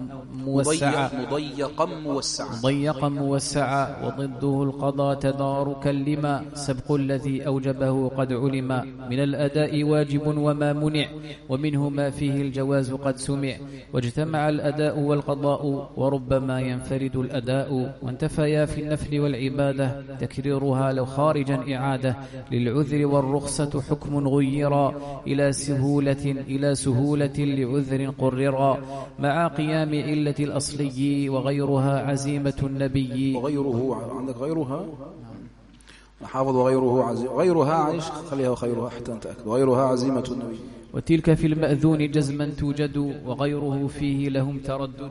مضيقا موسعا، وضده القضاء تداركا لما سبق الذي أوجبه قد علم. من الأداء واجب وما منع، ومنه ما فيه الجواز قد سمع. واجتمع الأداء والقضاء، وربما ينفرد الأداء. وانتفيا في النفل والعبادة تكريرها لو خارجا إعادة. للعذر والرخصة حكم غيرا إلى سهولة لعذر قررا، مع قيام علة الأصلي. وغيرها عزيمة النبي. وغيره عندك غيرها حافظ. غيرها عايش خليها وخيرها حتى نتأكد. وغيرها عزيمة النبي. وتلك في المأذون جزما توجد، وغيره فيه لهم تردد.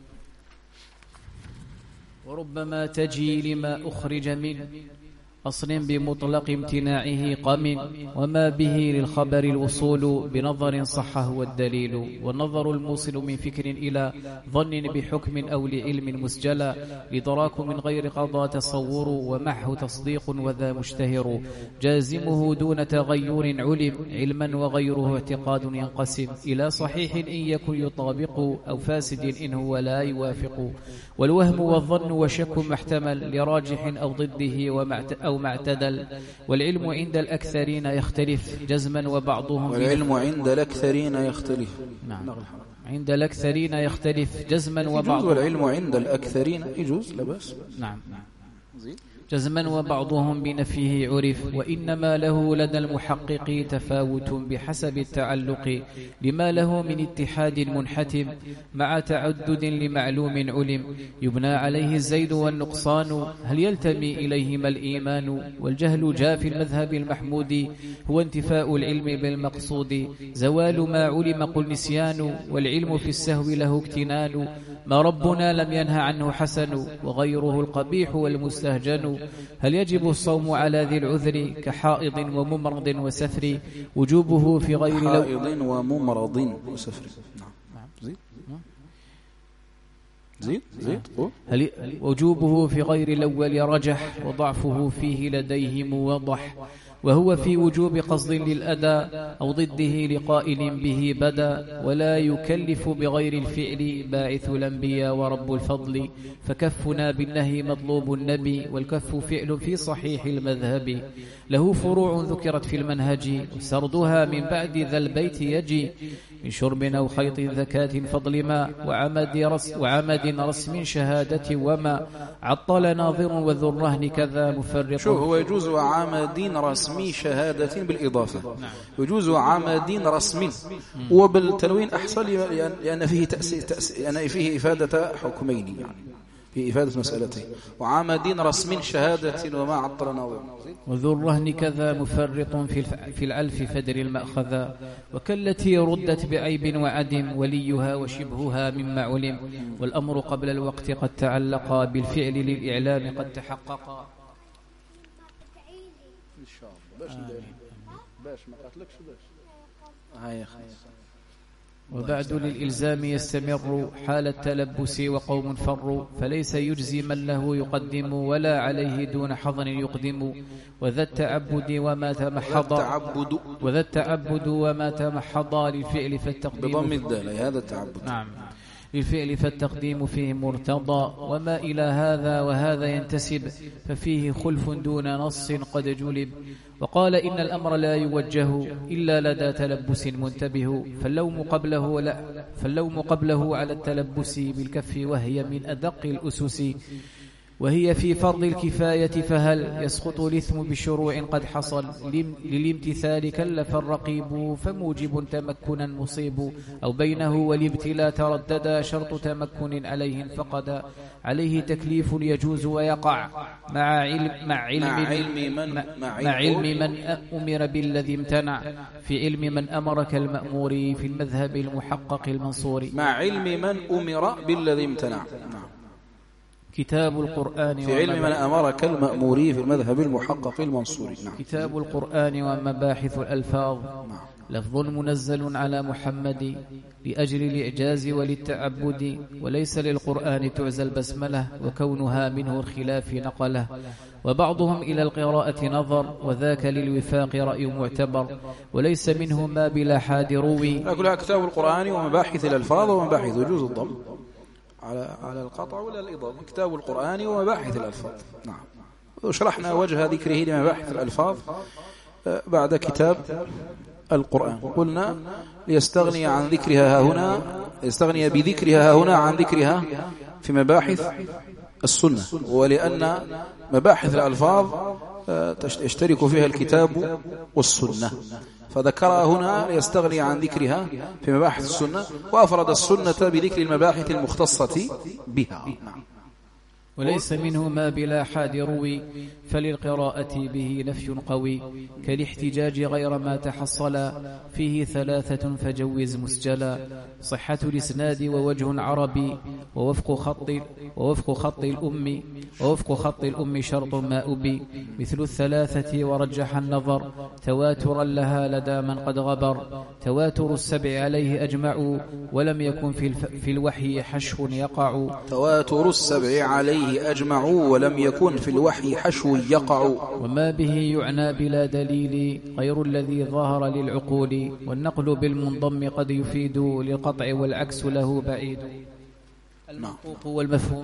وربما تجي لما أخرج من أصل بمطلق امتناعه قم، وما به للخبر الوصول بنظر صحه والدليل. والنظر الموصل من فكر إلى ظن بحكم أو لعلم مسجلا، لدراك من غير قضاء تصور، ومعه تصديق وذا مشتهر. جازمه دون تغير علم علما، وغيره اعتقاد ينقسم إلى صحيح إن يكن يطابق، أو فاسد إن هو لا يوافق. والوهم والظن وشك محتمل لراجح أو ضده أو معتدل. والعلم عند الأكثرين يختلف جزما، وبعضهم والعلم عند الأكثرين يختلف. نعم. عند الأكثرين يختلف جزما وبعضهم. والعلم عند الأكثرين يجوز لا بأس. نعم. جزما وبعضهم بنفيه عرف. وإنما له لدى المحقق تفاوت بحسب التعلق، لما له من اتحاد منحتم مع تعدد لمعلوم علم. يبنى عليه الزيد والنقصان، هل يلتمي إليهما الإيمان. والجهل جاء في المذهب المحمود، هو انتفاء العلم بالمقصود. زوال ما علم قل نسيان، والعلم في السهو له اكتنان. ما ربنا لم ينهى عنه حسن، وغيره القبيح والمستهجن. هل يجب الصوم على ذي العذر كحائض وممرض وسفر. وجوبه في غير حائض وممرض وسفر. زيد. هل وجوبه في غير الأول رجح، وضعفه فيه لديه موضح. وهو في وجوب قصد للأداء أو ضده لقائل به بدا. ولا يكلف بغير الفعل باعث الأنبياء ورب الفضل. فكفنا بالنهي مطلوب النبي، والكف فعل في صحيح المذهب. له فروع ذكرت في المنهج، سردها من بعد ذا البيت يجي. من شرب أو خيط ذكاة فضل ما، وعمد رسم شهادة وما. عطل ناظر وذو الرهن كذا مفرق. شو هو يجوز وعمد رسم رسم شهادة بالإضافة. يجوز عام دين رسم، وبالتنوين أحسن لأن فيه يعني فيه إفادة حكمين، يعني في إفادة مسألتين. وعام دين رسم شهادة وما عطل ناظر. وذو الرهن كذا مفرط في العلف فدر المأخذ، وكالتي ردت بعيب وعدم وليها وشبهها مما علم، والأمر قبل الوقت قد تعلق بالفعل للإعلام قد تحقق. إن شاء الله باش ما قاتلكش هاي خلاص. وبعد للإلزام يستمر حال التلبس وقوم فروا، فليس يجزي من له يقدم ولا عليه دون حظ يقدم. وذا التعبد وما تمحض للفعل فالتقديم بضم الدال هذا التعبد. نعم، للفعل فالتقديم فيه مرتضى. وما إلى هذا وهذا ينتسب ففيه خلف دون نص قد جلب. وقال إن الأمر لا يوجه إلا لدى تلبس منتبه، فاللوم قبله على التلبس بالكف، وهي من أدق الأسس. وهي في فرض الكفاية، فهل يسقط الإثم بشروع قد حصل للامتثال كلف الرقيب، فموجب تمكنا مصيب. أو بينه والابتلاء ترددا شرط تمكن عليه فقد، عليه تكليف يجوز ويقع مع علم من أمر بالذي امتنع، في علم من أمر كالمأمور في المذهب المحقق المنصور. مع علم من أمر بالذي امتنع. كتاب القرآن في علم من أمر كالمأموري في المذهب المحقق المنصور. كتاب القرآن ومباحث الألفاظ. لفظ منزل على محمد لأجل الإعجاز وللتعبد، وليس للقرآن تعزى البسملة، وكونها منه الخلاف نقله. وبعضهم إلى القراءة نظر، وذاك للوفاق رأي معتبر، وليس منه ما بلا حاد روي. أقول كتاب القرآن ومباحث الألفاظ ومباحث وجوز الضم على القطع ولا الإضافة. كتاب القرآن ومباحث الألفاظ. نعم. وشرحنا وجه ذكره لمباحث الألفاظ بعد كتاب القرآن. قلنا ليستغني عن ذكرها هنا، يستغني بذكرها هنا عن ذكرها في مباحث السنة، ولأن مباحث الألفاظ يشترك فيها الكتاب والسنة، فذكرها هنا ليستغني عن ذكرها في مباحث السنة، وأفرد السنة بذكر المباحث المختصة بها. وليس منه ما بلا حاد روي، فللقراءة به نفي قوي، كالاحتجاج غير ما تحصل فيه ثلاثة فجوز مسجلا. صحة الإسناد ووجه عربي ووفق خط الأم شرط ما أبي، مثل الثلاثة ورجح النظر تواترا لها لدى من قد غبر. تواتر السبع عليه أجمعوا، ولم يكن في الوحي حشو يقع. تواتر السبع عليه أجمعوا، ولم يكن في الوحي حشو يقع. وما به يعنى بلا دليل غير الذي ظهر للعقول، والنقل بالمنضم قد يفيد للقطع، والعكس له بعيد. المنطوق والمفهوم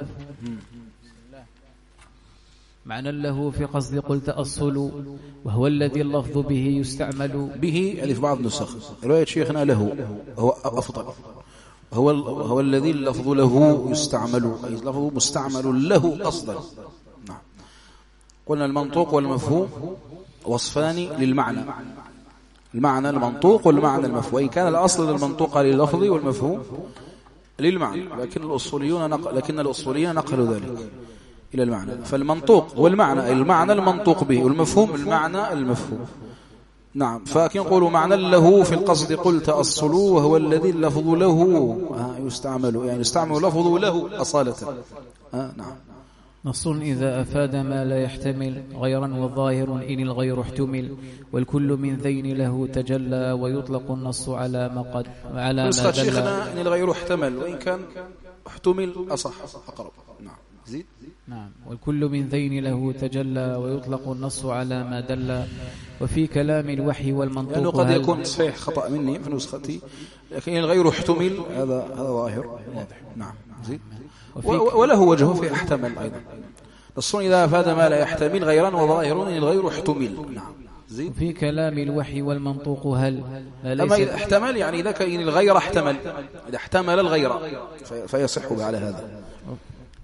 معنى له في قصد قلت أصل، وهو الذي اللفظ به يستعمل. به يعني في بعض النسخ رواية شيخنا له هو أفضل، هو الذي اللفظ له يستعمل، أي اللفظ مستعمل له أصلا. نعم. قلنا المنطوق والمفهوم وصفان للمعنى، المعنى المنطوق والمعنى المفهوم، وإن كان الأصل للمنطوق لللفظ والمفهوم للمعنى، لكن الأصوليون نقلوا ذلك إلى المعنى. فالمنطوق والمعنى المعنى المنطوق به، والمفهوم المعنى المفهوم. نعم. فكن يقولوا معنى له في القصد قلت أصل، وهو الذي اللفظ له يستعمل، يعني يستعمل لفظه له أصالة. نعم. نص إذا أفاد ما لا يحتمل غيرا وظاهر إن الغير احتمل، والكل من ذين له تجلى، ويطلق النص على ما قد وعلى ما دل. شيخنا إن الغير احتمل، وإن كان احتمل أصح أقرب. نعم. زيد. نعم. والكل من ذين له تجلى، ويطلق النص على ما دل. وفي كلام الوحي والمنطوق لأنه قد يكون تصحيح خطأ مني في نسختي، لكن الغير احتمل هذا ظاهر واضح. نعم. زيد. وله وجهه في احتمل أيضا. الصون إذا أفاد ما لا يحتمل غيرا وظاهر إن الغير احتمل. نعم. زيد. في كلام الوحي والمنطوق هل أما إذا احتمل، يعني إذا كان الغير احتمل، إذا احتمل الغير فيصح على هذا.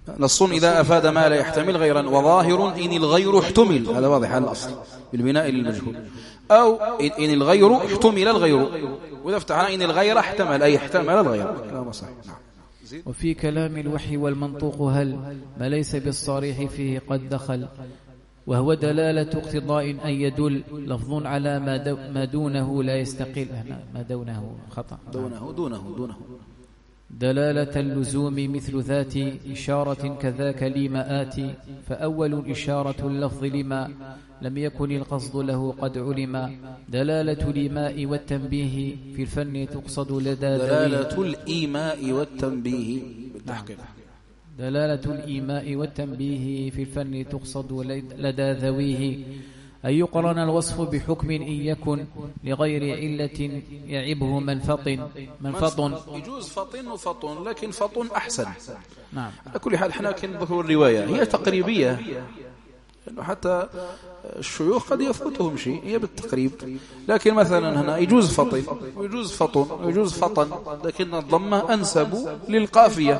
نص إذا أفاد ما لا يحتمل غيرا، وظاهر إن الغير احتمل، هذا واضح على الأصل بالبناء للمجهول، أو إن الغير احتمل الغير، وإذا افتحنا إن الغير احتمل أي احتمل الغير. كلام صحيح. نعم. وفي كلام الوحي والمنطوق هل ما ليس بالصريح فيه قد دخل، وهو دلالة اقتضاء أن يدل لفظ على ما دونه لا يستقل. ما دونه خطأ، دونه دلالة اللزوم مثل ذات إشارة كذاك لما آتي، فأول إشارة اللفظ لما لم يكن القصد له قد علم. دلالة الإيماء والتنبيه في الفن تقصد لدى دلالة الإيماء والتنبيه بالتحقيق. دلالة الإيماء والتنبيه في الفن تقصد لدى ذويه، أن يقرن الوصف بحكم إن يكن لغير علة يعبه منفط. يجوز فطن وفطن، لكن فطن أحسن. نعم. على كل حال احنا كنذكر الرواية هي تقريبية، حتى الشيوخ قد يفوتهم شيء، هي بالتقريب. لكن مثلا هنا يجوز فطن ويجوز فطن ويجوز فطن، لكن الضمة أنسب للقافية.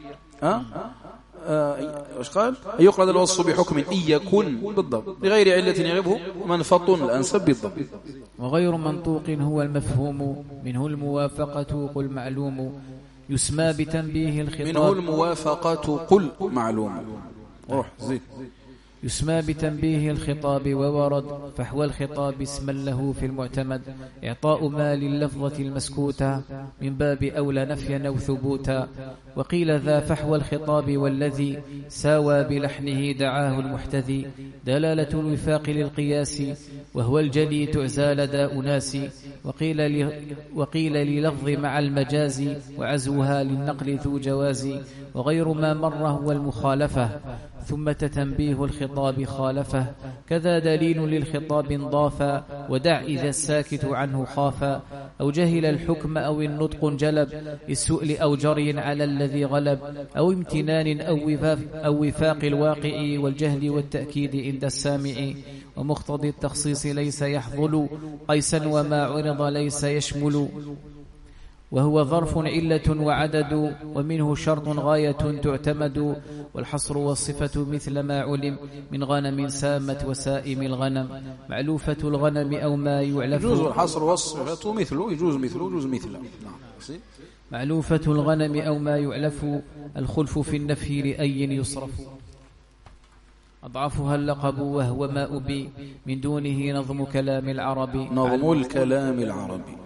ايش قال؟ يقرأ الوصف بحكم إن يكن بالضبط لغير علة يغيبه منفط الأنسب بالضبط. وغير منطوق هو المفهوم منه الموافقة قل معلوم، يسمى بتنبيه الخطاب. منه الموافقة قل معلوم. روح زيد. يسمى بتنبيه الخطاب وورد فحوى الخطاب اسما له في المعتمد، إعطاء ما لللفظة المسكوتة من باب أولى نفيا أو ثبوتا. وقيل ذا فحوى الخطاب والذي ساوى بلحنه دعاه المحتذي، دلالة الوفاق للقياس وهو الجلي تعزى لدى أناس. وقيل للفظ مع المجاز وعزوها للنقل ذو جواز. وغير ما مر هو المخالفة ثم تنبيه الخطاب خالفه، كذا دليل للخطاب ضافا ودع إذا الساكت عنه خافا، أو جهل الحكم أو النطق جلب السؤل أو جري على الذي غلب، أو امتنان أو وفاق الواقع والجهل والتأكيد عند السامع. ومقتضي التخصيص ليس يحظل قيسا وما عرض ليس يشمل، وهو ظرف علة وعدد ومنه شرط غاية تعتمد. والحصر والصفة مثل ما علم من غنم سامت وسائم الغنم، معلوفة الغنم أو ما يعلف. يجوز الحصر والصفة مثله، يجوز مثله يجوز مثله. معلوفة الغنم أو ما يعلف، الخلف في النفي لأي يصرف. أضعفها اللقب وهو ما أبي من دونه نظم كلام العربي. نظم الكلام العربي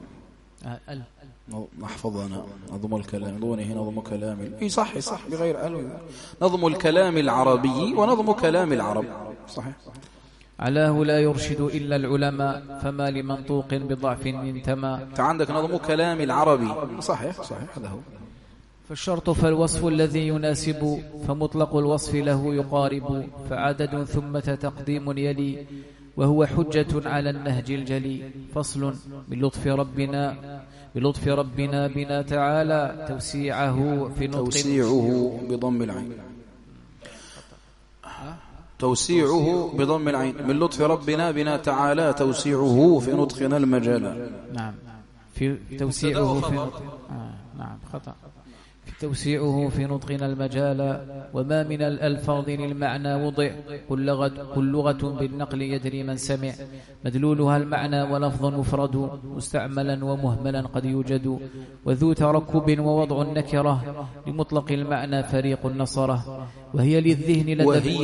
نحفظنا نظم الكلام دونه نظم كلام صح بغير نظم الكلام العربي ونظم كلام العرب. صحيح. علاه لا يرشد إلا العلماء فما لمنطوق بضعف انتمى. عندك نظم كلام العربي. صحيح هذا هو. فالشرط فالوصف الذي يناسب فمطلق الوصف له يقارب، فعدد ثم تقديم يلي وهو حجة على النهج الجلي. فصل بلطف ربنا بنا تعالى توسيعه في نطق توسيعه بضم العين. توسيعه بضم العين من لطف ربنا بنا تعالى توسيعه في نطقنا المجال. نعم في توسيعه في نعم خطأ. توسيعه في نطقنا المجال. وما من الألفاظ للمعنى وضع كل لغة بالنقل يدري من سمع، مدلولها المعنى ولفظ مفرد مستعملا ومهملا قد يوجد، وذو تركب ووضع النكرة لمطلق المعنى فريق نصره. وهي للذهن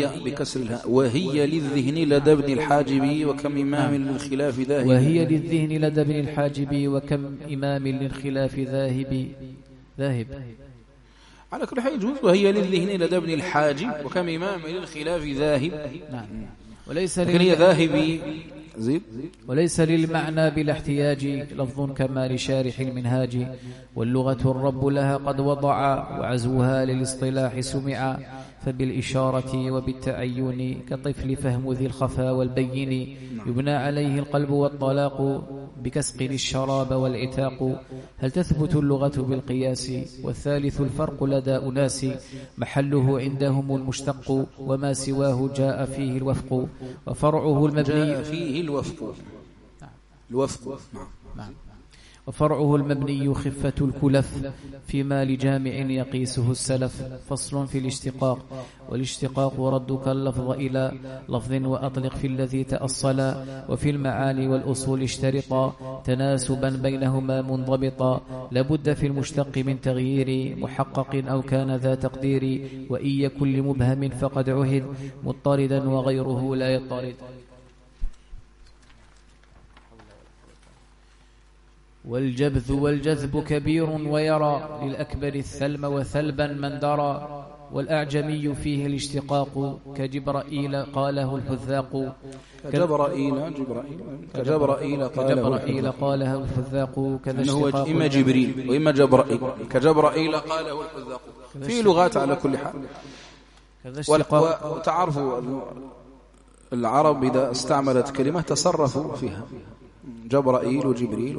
لدى ابن الحاجب وكم إمام للخلاف ذاهب. وهي للذهن لدى ابن الحاجب وكم إمام للخلاف ذاهب. على كل حال يجوز. وهي للذهن لدى ابن الحاجب وكم إمام للخلاف ذاهب. نعم. وليس للمعنى بلا احتياج لفظ كما لشارح المنهاج. واللغة الرب لها قد وضع وعزوها للاصطلاح سمع، فبالإشارة وبالتعين كطفل فهم ذي الخفا والبين، يبنى عليه القلب والطلاق بكسق الشراب والعتاق. هل تثبت اللغة بالقياس؟ والثالث الفرق لدى أناس محله عندهم المشتق، وما سواه جاء فيه الوفق وفرعه المبني فيه الوفق. وفرعه المبني خفة الكلف فيما لجامع يقيسه السلف. فصل في الاشتقاق. والاشتقاق ردك اللفظ إلى لفظ وأطلق في الذي تأصلا، وفي المعاني والأصول اشترطا تناسبا بينهما منضبطا، لابد في المشتق من تغيير محقق أو كان ذا تقدير، وإن يكن لمبهم فقد عهد مضطردا وغيره لا يضطرد. والجبذ والجذب كبير ويرى للأكبر الثلم وثلبا من درى. والأعجمي فيه الاشتقاق كجبرائيل قاله الحذاق. كجبرائيل قاله الحذاق. كذا اشتقاق إما جبريل وإما جبرائيل. كجبرائيل قاله الحذاق. في لغات على كل حال. وتعرف العرب إذا استعملت كلمة تصرفوا فيها، جبرائيل وجبريل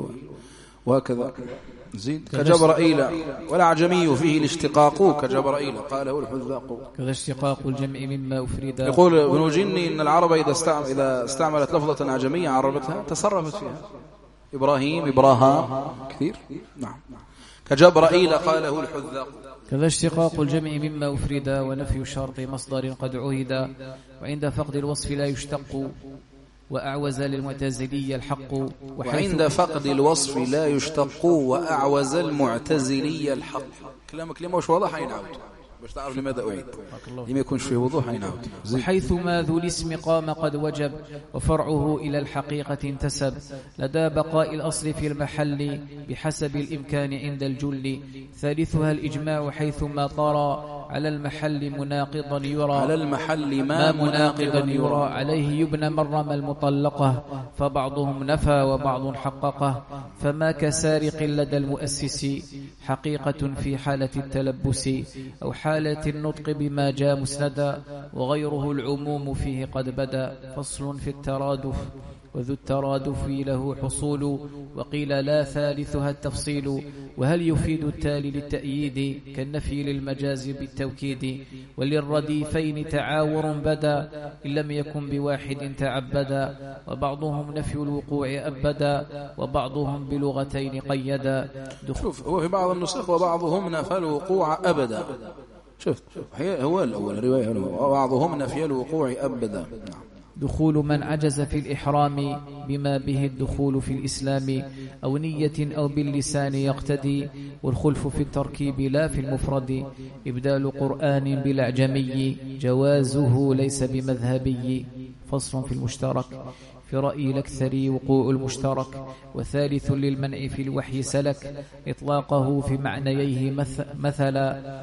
وهكذا. زيد كجبرائيل. والأعجمي فيه الاشتقاق كجبرائيل قاله الحذاق. كذا اشتقاق الجمع مما أفرد. يقول ابن جني إن العرب إذا استعملت لفظة أعجمية عربتها تصرفت فيها. إبراهيم إبراها كثير. نعم. كجبرائيل قاله الحذاق. كذا اشتقاق الجمع مما أفرد ونفي شرط مصدر قد عهد، وعند فقد الوصف لا يشتق وأعوز للمعتزلي الحق. وعند فقد الوصف لا يشتق وأعوز المعتزلي الحق. كلامك لما مش واضح هينعود باش تعرف لماذا أعيد، لما يكونش فيه وضوح هينعود. وحيث ما ذو الاسم قام قد وجب وفرعه إلى الحقيقة انتسب، لدى بقاء الأصل في المحل بحسب الإمكان عند الجل. ثالثها الإجماع حيث ما طرى على المحل مناقضا يرى. على المحل ما مناقضا يرى. عليه يبنى مرم المطلقة فبعضهم نفى وبعض حققه. فما كسارق لدى المؤسس حقيقة في حالة التلبس أو حالة النطق بما جاء مسندا، وغيره العموم فيه قد بدا. فصل في الترادف. وذو الترادف له حصول وقيل لا ثالثها التفصيل. وهل يفيد التالي للتأييد كالنفي للمجاز بالتوكيد. وللرديفين تعاور بدا إن لم يكن بواحد تعبدا. وبعضهم نفي الوقوع أبدا وبعضهم بلغتين قيدا. شوف هو في بعض النسخ وبعضهم نفى الوقوع أبدا. شوف هو الأول رواية وبعضهم نفي الوقوع أبدا. دخول من عجز في الإحرام بما به الدخول في الإسلام أو نية أو باللسان يقتدي. والخلف في التركيب لا في المفرد. إبدال قرآن بالأعجمي جوازه ليس بمذهبي. فصل في المشترك. في رأي الأكثر وقوع المشترك. وثالث للمنع في الوحي سلك إطلاقه في معنييه مثلا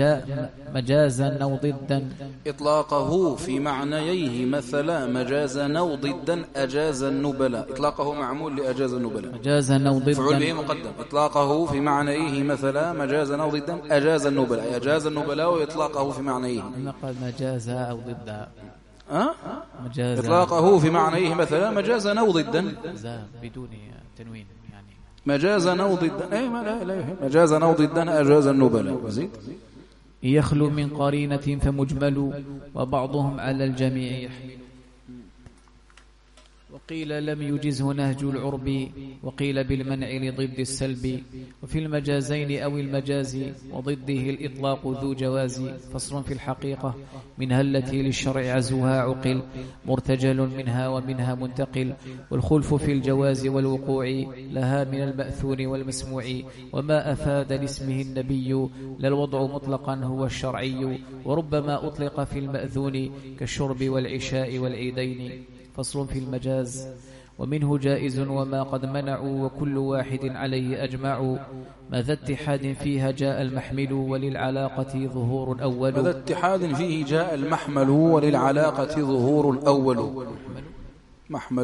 مجازا أو ضدا. إطلاقه في معنييه مثلا مجازا أو ضدا أجاز النبلاء. إطلاقه معمول لأجاز النبلاء. مجازا أو ضدا فعل به مقدم. إطلاقه في معنييه مثلا مجازا أو ضدا أجاز النبلاء. أجاز النبلاء وإطلاقه في معنييه. أنا قال مجازا أو ضدا. مجازا. إطلاقه في معنيه مثلا مجازا أو ضدا بدون تنوين يعني مجازا أو ضدا. أي لا يهم. مجازا أو ضدا أجاز النبلاء. زيد يخلو من قرينة فمجمل وبعضهم على الجميع يحمل. وقيل لم يجزه نهج العرب وقيل بالمنع لضد السلب. وفي المجازين أو المجاز وضده الإطلاق ذو جواز. فصل في الحقيقة. منها التي للشرع عزوها عقل مرتجل منها ومنها منتقل. والخلف في الجواز والوقوع لها من المأثور والمسموع. وما أفاد لاسمه النبي للوضع مطلقا هو الشرعي. وربما أطلق في المأذون كالشرب والعشاء والعيدين. فصل في المجاز. ومنه جائز وما قد منعوا وكل واحد عليه أجمع. ماذا اتحاد فيها جاء المحمل وللعلاقة ظهور أول. ماذا اتحاد فيه جاء المحمل وللعلاقة ظهور أول. محمل.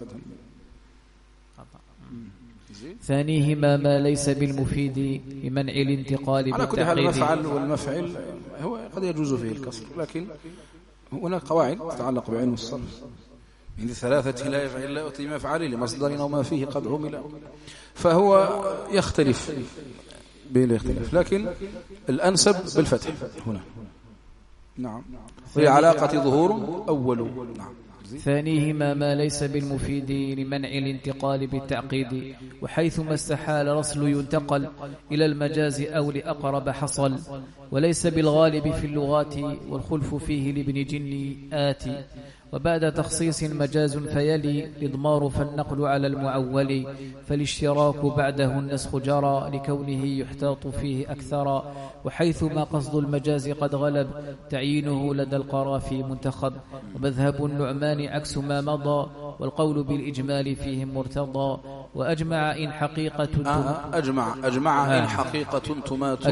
ثانيهما ما ليس بالمفيد لمنع الانتقال بالتعقيد. على كل حال المفعل والمفعل هو قد يجوز فيه الكسر، لكن هناك قواعد تتعلق بعلم الصرف. من ثلاثة لا يفعل إلا أتي مفعل لمصدر أو ما فيه قد عمل، فهو يختلف بالاختلاف، لكن الأنسب بالفتح هنا. نعم. وهي علاقة ظهور أول. نعم. ثانيهما ما ليس بالمفيد لمنع الانتقال بالتعقيد، وحيثما استحال رسل ينتقل إلى المجاز أو لأقرب حصل، وليس بالغالب في اللغات والخلف فيه لابن جني آتي. وبعد تخصيص مجاز فيلي الإضمار فالنقل على المعول، فالاشتراك بعده النسخ جرى لكونه يحتاط فيه أكثر، وحيثما قصد المجاز قد غلب تعيينه لدى القرافي منتخب. ومذهب النعمان عكس ما مضى، والقول بالإجمال فيه مرتضى. وأجمع إن حقيقة أجمع إن حقيقة تمات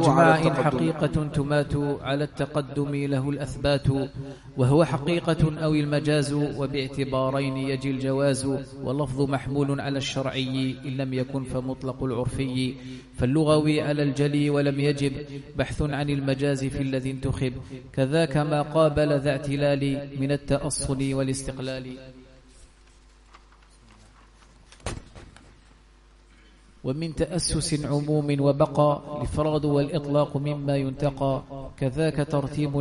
على التقدم له الأثبات، وهو حقيقة أو المجاز، وباعتبارين يجي الجواز، واللفظ محمول على الشرعي إن لم يكن فمطلق العرفي، فاللغوي على الجلي ولم يجب بحث عن المجاز في الذي انتخب، كذاك ما قابل ذا اعتلال من التأصل والاستقلال. ومن تأسس عموم وبقى الإفراد والإطلاق مما ينتقى، كذاك ترتيب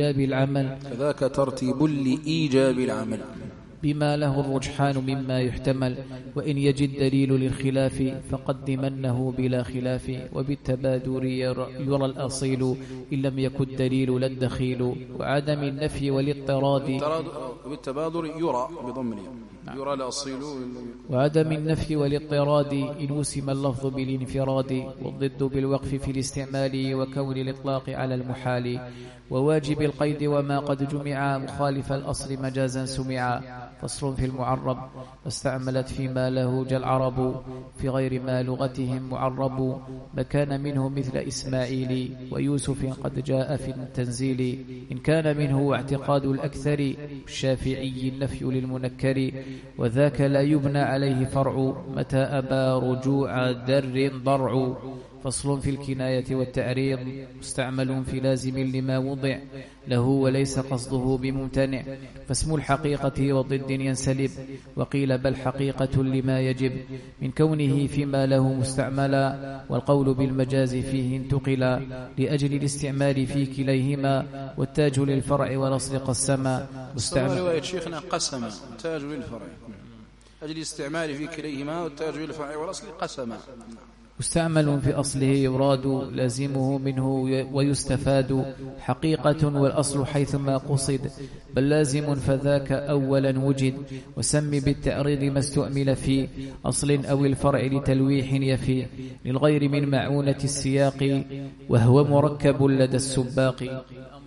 لإيجاب العمل بما له الرجحان مما يحتمل، وإن يجد دليل للخلاف فقدمنه بلا خلاف، وبالتبادر يرى الأصيل إن لم يكن دليل لا الدخيل، وعدم النفي والاضطراد بالتبادر يرى بضم يرى الأصيل، وعدم النفي والاضطراد إن وسم اللفظ بالانفراد، والضد بالوقف في الاستعمال، وكون الإطلاق على المحال، وواجب القيد وما قد جمع مخالف الأصل مجازا سمعا. فصل في المعرب، واستعملت فيما له جل عرب في غير ما لغتهم معرب، مكان منه مثل إسماعيل ويوسف قد جاء في التنزيل، إن كان منه اعتقاد الأكثر الشافعي النفي للمنكر، وذاك لا يبنى عليه فرع متى أبى رجوع در ضرع. فصل في الكناية والتعريض، مستعمل في لازم لما وضع له وليس قصده بممتنع، فاسم الحقيقة وضد ينسلب، وقيل بل حقيقة لما يجب من كونه فيما له مستعملا، والقول بالمجاز فيه انتقلا لأجل الاستعمال في كليهما، والتاج للفرع والأصل قسما. مستعمل رواية شيخنا قسم تاج للفرع أجل الاستعمال في كليهما، والتاج للفرع والأصل قسما. مستعمل في أصله يراد لازمه منه ويستفاد، حقيقة والأصل حيثما قصد، بل لازم فذاك أولا وجد، وسم بالتعريض ما استؤمل في أصل أو الفرع لتلويح يفي للغير من معونة السياق، وهو مركب لدى السباق.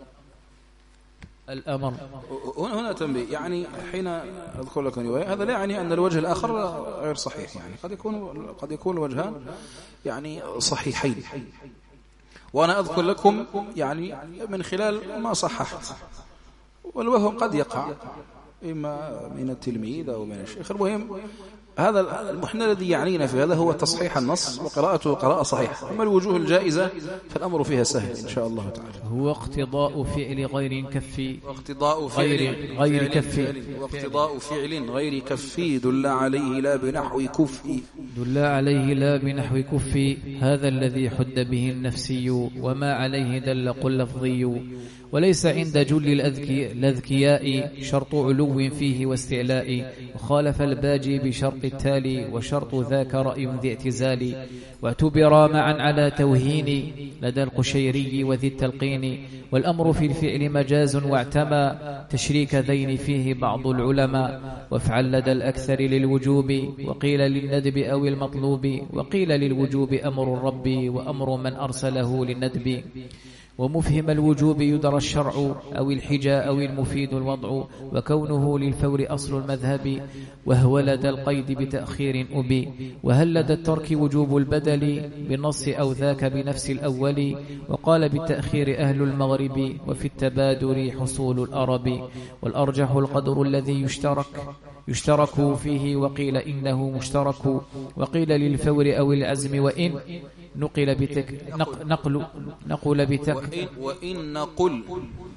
الأمر هنا تنبيه، يعني حين أذكر لكم رواية هذا لا يعني أن الوجه الآخر غير صحيح، يعني قد يكون الوجهان يعني صحيحين، وأنا أذكر لكم يعني من خلال ما صححت، والوهم قد يقع إما من التلميذ أو من الشيخ. المهم هذا المحن الذي يعنينا في هذا هو تصحيح النص وقراءته قراءة صحيحة. أما الوجوه الجائزة فالأمر فيها سهل إن شاء الله تعالى. هو اقتضاء فعل غير كفي، واقتضاء غير كفي، واقتضاء فعل غير كفي دل عليه لا بنحو كفي، دل عليه لا بنحو كفي، هذا الذي حد به النفسي، وما عليه دل قل لفظي، وليس عند جل الأذكياء شرط علو فيه واستعلاء، وخالف الباجي بشرط التالي، وشرط ذاك رأي ذي اعتزال، واعتبرا معا على توهين لدى القشيري وذي التلقين، والأمر في الفعل مجاز واعتمى تشريك ذين فيه بعض العلماء، وافعل لدى الأكثر للوجوب، وقيل للندب أو المطلوب، وقيل للوجوب أمر الرب وأمر من أرسله للندب، ومفهم الوجوب يدرى الشرع أو الحجاء أو المفيد الوضع، وكونه للفور أصل المذهب، وهو لدى القيد بتأخير أبي، وهل لدى الترك وجوب البدل بالنص أو ذاك بنفس الأول، وقال بالتأخير أهل المغرب، وفي التبادر حصول الأرب، والأرجح القدر الذي يشترك فيه، وقيل إنه مشترك، وقيل للفور أو العزم وإن نقل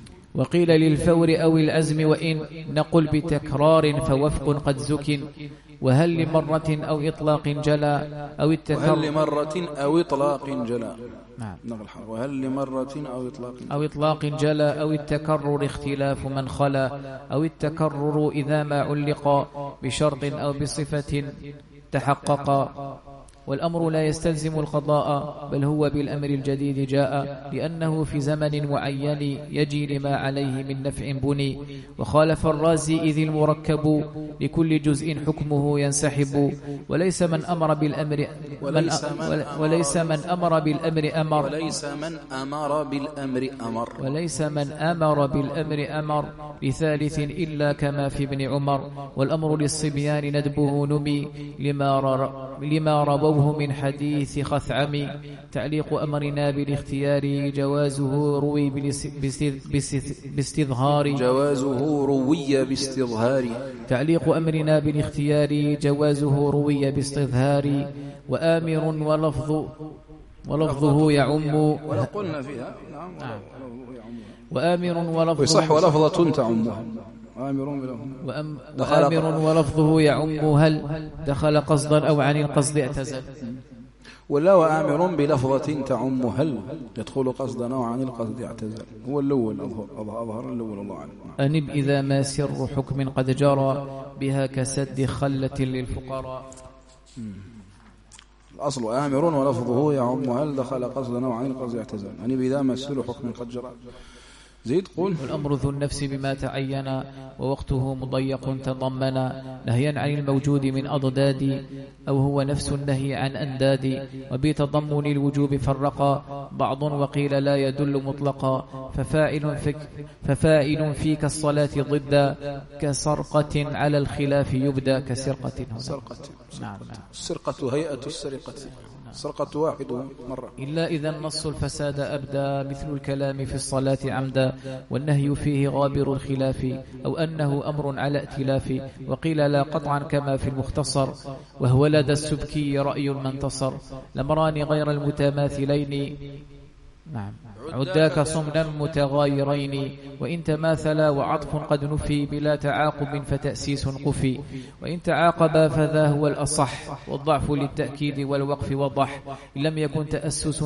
وقيل للفور أو العزم وإن نقل بتكرار فوفق قد زكن، وهل لمرة أو إطلاق جلا أو التكرر وهل لمرة أو إطلاق جلا. نعم. وهل لمرة أو إطلاق جلا أو التكرر اختلاف من خلا أو التكرر إذا ما علق بشرط أو بصفة تحقق. والأمر لا يستلزم القضاء بل هو بالأمر الجديد جاء لأنه في زمن معين يجي لما عليه من نفع بني. وخالف الرازي إذ المركب لكل جزء حكمه ينسحب وليس من أمر بالأمر وليس من أمر بالأمر لثالث إلا كما في ابن عمر. والأمر للصبيان ندبه نمي لما رووه من حديث خثعم. تعليق أمرنا بالاختيار جوازه روي باستظهار تعليق أمرنا بالاختيار جوازه روي باستظهار. وآمر ولفظه يعم قلنا فيها وآمر ولفظه يصح ولفظة تعمها وآمر ولفظه يعم هل دخل قصدا أو عن القصد اعتزل. ولا وآمر بلفظة تعم هل يدخل قصدا أو عن القصد اعتزل. هو الأول أظهر الأول الله أعلم. أنب إذا ما سر حكم قد جرى بها كسد خلة للفقراء. الأصل آمر ولفظه يعم هل دخل قصدا أو عن القصد اعتزل. أنب إذا ما سر حكم قد جرى. زيد قول. والأمر ذو النفس بما تعين ووقته مضيق تضمن نهيا عن الموجود من أضداد أو هو نفس النهي عن أنداد. وبتضمن الوجوب فرقا بعض وقيل لا يدل مطلقا. ففاعل في كالصلاة ضد كسرقة على الخلاف يبدأ كسرقة. نعم. السرقة هيئة السرقة. سرقة واحد مرة إلا إذا النص الفساد أبدى مثل الكلام في الصلاة عمدا. والنهي فيه غابر الخلاف أو أنه أمر على ائتلاف. وقيل لا قطعا كما في المختصر وهو لدى السبكي رأي من انتصر. لمران غير المتماثلين نعم عداك صمنا متغايرين. وإن تماثلا وعطف قد نفي بلا تعاقب فتأسيس قفي. وإن تعاقبا فذا هو الأصح والضعف للتأكيد والوقف وضح. إن لم يكن تأسس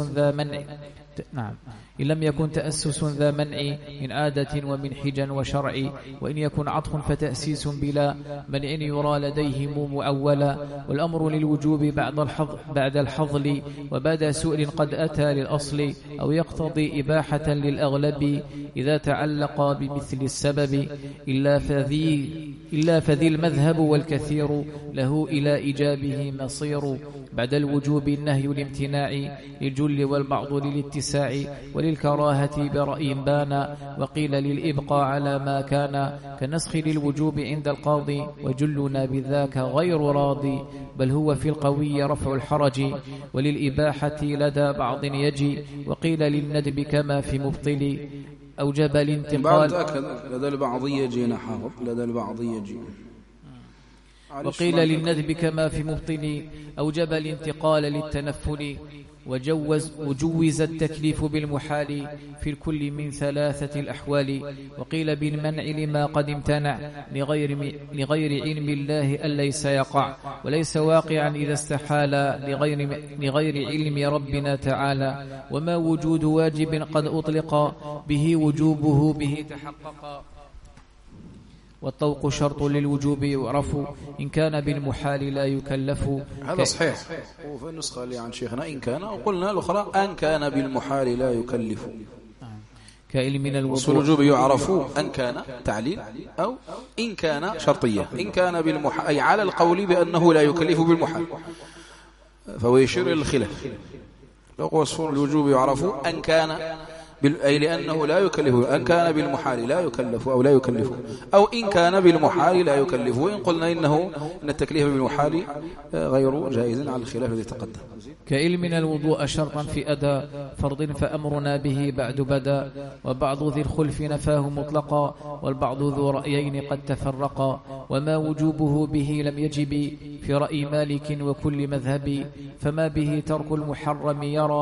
ذا منع من عادة ومن حجا وشرع. وإن يكن عطف فتأسيس بلا منع يرى لديهم مؤولا. والأمر للوجوب بعد الحظل وبعد سؤل قد أتى للأصل أو يقتضي إباحة للأغلب إذا تعلق بمثل السبب. إلا فذي المذهب والكثير له إلى إيجابه مصير. بعد الوجوب النهي الامتناع للجل والبعض للاتساع وللكراهة برأي بان. وقيل للإبقاء على ما كان كنسخ للوجوب عند القاضي. وجلنا بذاك غير راضي بل هو في القوي رفع الحرج. وللإباحة لدى بعض يجي. وقيل للندب كما في مبطل أوجب الانتقال. لدى البعض يجي نحافظ لدى البعض يجي. وقيل للندب كما في مبطل أوجب الانتقال للتنفل. وجوز التكليف بالمحال في الكل من ثلاثة الأحوال. وقيل بالمنع لما قد امتنع لغير علم الله أن ليس يقع. وليس واقعا إذا استحال لغير علم ربنا تعالى. وما وجود واجب قد أطلق به وجوبه به تحقق. والطوق شرط للوجوب يعرف إن كان بالمحال لا يكلف. هذا صحيح. وفي النسخة اللي عن شيخنا إن كان وقلنا الأخرى أن كان بالمحال لا يكلف. كعلم الوجوب يعرف أن كان تعليل أو إن كان شرطية. إن كان بالمحال أي على القول بأنه لا يكلف بالمحال فهو يشير إلى الخلاف. لو وصف الوجوب يعرف أن كان أي لأنه لا يكلف. أن كان بالمحال لا يكلف أو لا يكلف أو إن كان بالمحال لا يكلف. وإن قلنا إن التكليف بالمحال غير جائز على الخلاف الذي تقدم. كعلمنا الوضوء شرطا في أداء فرض فأمرنا به بعد بدا. وبعض ذي الخلف نفاه مطلقا والبعض ذو رأيين قد تفرقا. وما وجوبه به لم يجب في رأي مالك وكل مذهب. فما به ترك المحرم يرى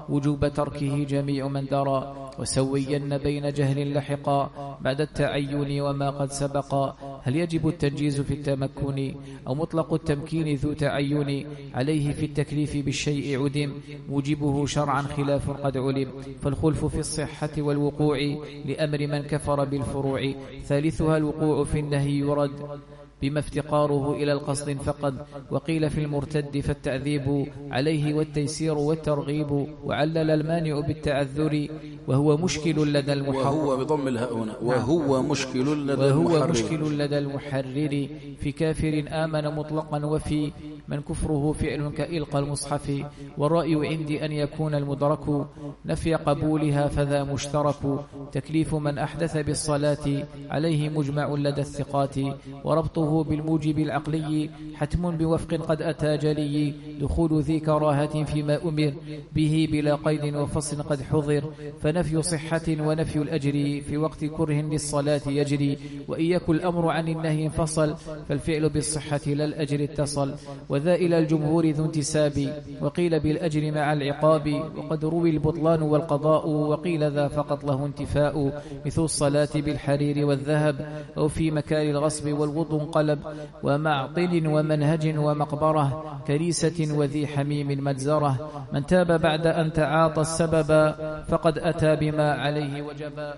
وجوب تركه جميع من درى وسوين بين جهل لحقا بعد التعين وما قد سبقا. هل يجب التنجيز في التمكن أو مطلق التمكين ذو تعين؟ عليه في التكليف بالشيء عدم موجبه شرعا خلاف قد علم. فالخلف في الصحة والوقوع لأمر من كفر بالفروع. ثالثها الوقوع في النهي يرد بما افتقاره إلى القصد فقد. وقيل في المرتد فالتعذيب عليه والتيسير والترغيب. وعلل المانع بالتعذر وهو مشكل لدى المحرر. وهو بضم الهاء هنا وهو مشكل لدى المحرر في كافر آمن مطلقا وفي من كفره فعل كإلقى المصحف. والرأي عندي أن يكون المدرك نفي قبولها فذا مشترك. تكليف من أحدث بالصلاة عليه مجمع لدى الثقات. وربطه بالموجب العقلي حتم بوفق قد أتى جلي. دخول ذي كراهة فيما أمر به بلا قيد وفصل قد حضر. فنفي صحة ونفي الأجر في وقت كره للصلاة يجري. وإن يكن الأمر عن النهي انفصل فالفعل بالصحة لا الأجر اتصل. وذا إلى الجمهور ذو انتساب وقيل بالأجر مع العقاب. وقد روي البطلان والقضاء وقيل ذا فقط له انتفاء. مثل الصلاة بالحرير والذهب أو في مكان الغصب والوضوء قلب. ومعطل ومنهج ومقبرة كريسة وذي حميم مجزرة. من تاب بعد أن تعاطى السبب فقد أتى بما عليه وجبا.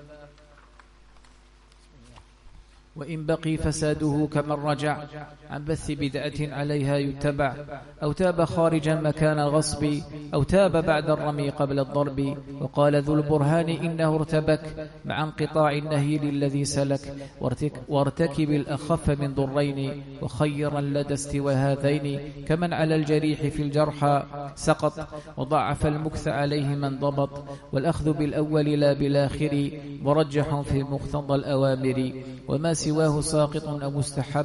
وإن بقي فساده كمن رجع عن بث بدعة عليها يتبع. أو تاب خارجا مكان الغصب أو تاب بعد الرمي قبل الضرب. وقال ذو البرهان إنه ارتبك مع انقطاع النهي للذي سلك. وارتكب الأخف من ضرين وخيرا لدى استوى هذين. كمن على الجريح في الجرحى سقط وضعف المكث عليه من ضبط. والأخذ بالأول لا بالآخر مرجح في مقتضى الأوامر. وما سواه ساقط أو مستحب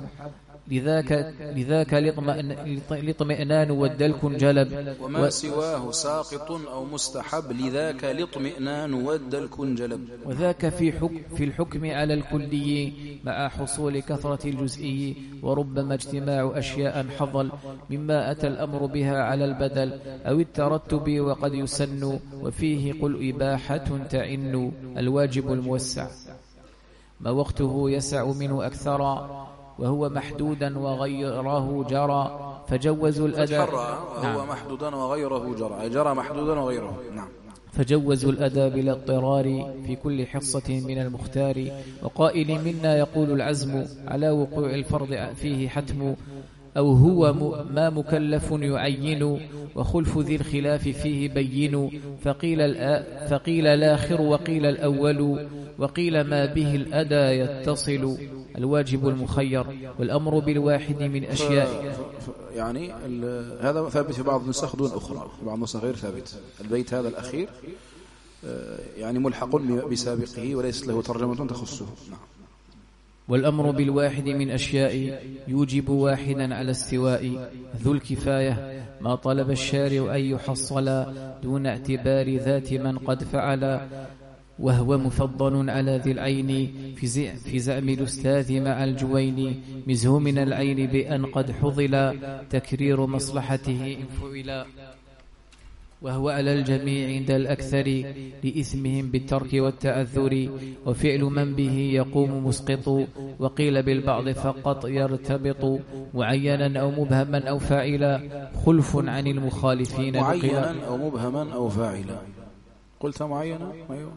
لذاك الاطمئنان والدلك جلب. وما سواه ساقط أو مستحب لذاك الاطمئنان والدلك جلب. وذاك في الحكم على الكلي مع حصول كثرة الجزئي. وربما اجتماع أشياء حظل مما أتى الأمر بها على البدل أو الترتب وقد يسن. وفيه قل إباحة تعن الواجب الموسع ما وقته يسع منه أكثر وهو محدودا وغيره جرى. فجوزوا الأداء هو محدودا وغيره جرى محدودا وغيره. نعم. فجوزوا الأداء بلا اضطرار في كل حصة من المختار. وقائل منا يقول العزم على وقوع الفرض فيه حتم أو هو ما مكلف يعين. وخلف ذي الخلاف فيه بين. فقيل الآخر وقيل الأول وقيل ما به الأدى يتصل الواجب المخير. والأمر بالواحد من أشياء يعني هذا ثابت في بعض النسخ دون أخرى. بعض النسخ غير ثابت. البيت هذا الأخير يعني ملحق بسابقه وليس له ترجمة تخصه. نعم. والأمر بالواحد من أشياء يوجب واحدا على استواء. ذو الكفاية ما طلب الشارع أن يحصل دون اعتبار ذات من قد فعل. وهو مفضل على ذي العين في زعم الأستاذ مع الجوين. مزه من العين بأن قد حضل تكرير مصلحته إن فعل. وهو على الجميع عند الأكثر لإثمهم بالترك والتأذر. وفعل من به يقوم مسقط وقيل بالبعض فقط يرتبط. معينا أو مبهما أو فاعلا خلف عن المخالفين. معينا أو مبهما أو فاعلا. قلت معينا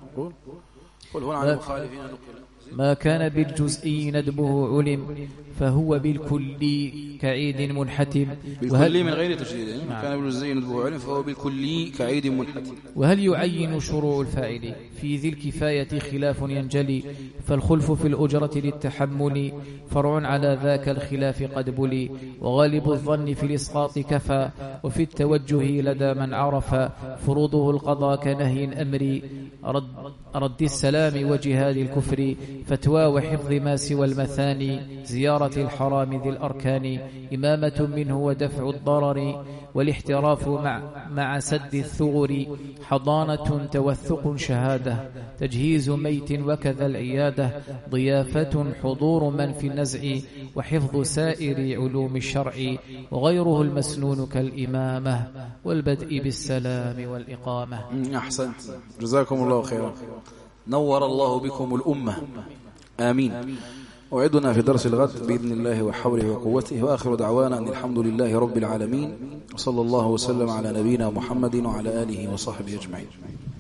قل هنا عن المخالفين نقل. ما كان بالجزئي ندبه علم فهو بالكلي كعيد منحتم. بالكلي من غير تشديد. كان بالجزئي ندبه علم فهو بالكلي كعيد منحتم. وهل يعين شروع الفاعل في ذي الكفاية خلاف ينجلي. فالخلف في الأجرة للتحمل فرع على ذاك الخلاف قد بلي. وغالب الظن في الإسقاط كفى وفي التوجه لدى من عرف. فروضه القضاء كنهي أمري رد السلام وجهاد الكفر. فتوى وحفظ ما سوى المثاني زيارة الحرام ذي الأركان إمامة منه ودفع الضرر والاحتراف مع سد الثغر حضانة توثق شهادة تجهيز ميت وكذا العيادة ضيافة حضور من في النزع وحفظ سائر علوم الشرع وغيره المسنون كالإمامة والبدء بالسلام والإقامة. أحسنت، جزاكم الله خيرا، نور الله بكم الأمة، آمين. وعدنا في درس الغد بإذن الله وحوله وقوته، وآخر دعوانا أن الحمد لله رب العالمين، وصلى الله وسلم على نبينا محمد وعلى آله وصحبه أجمعين.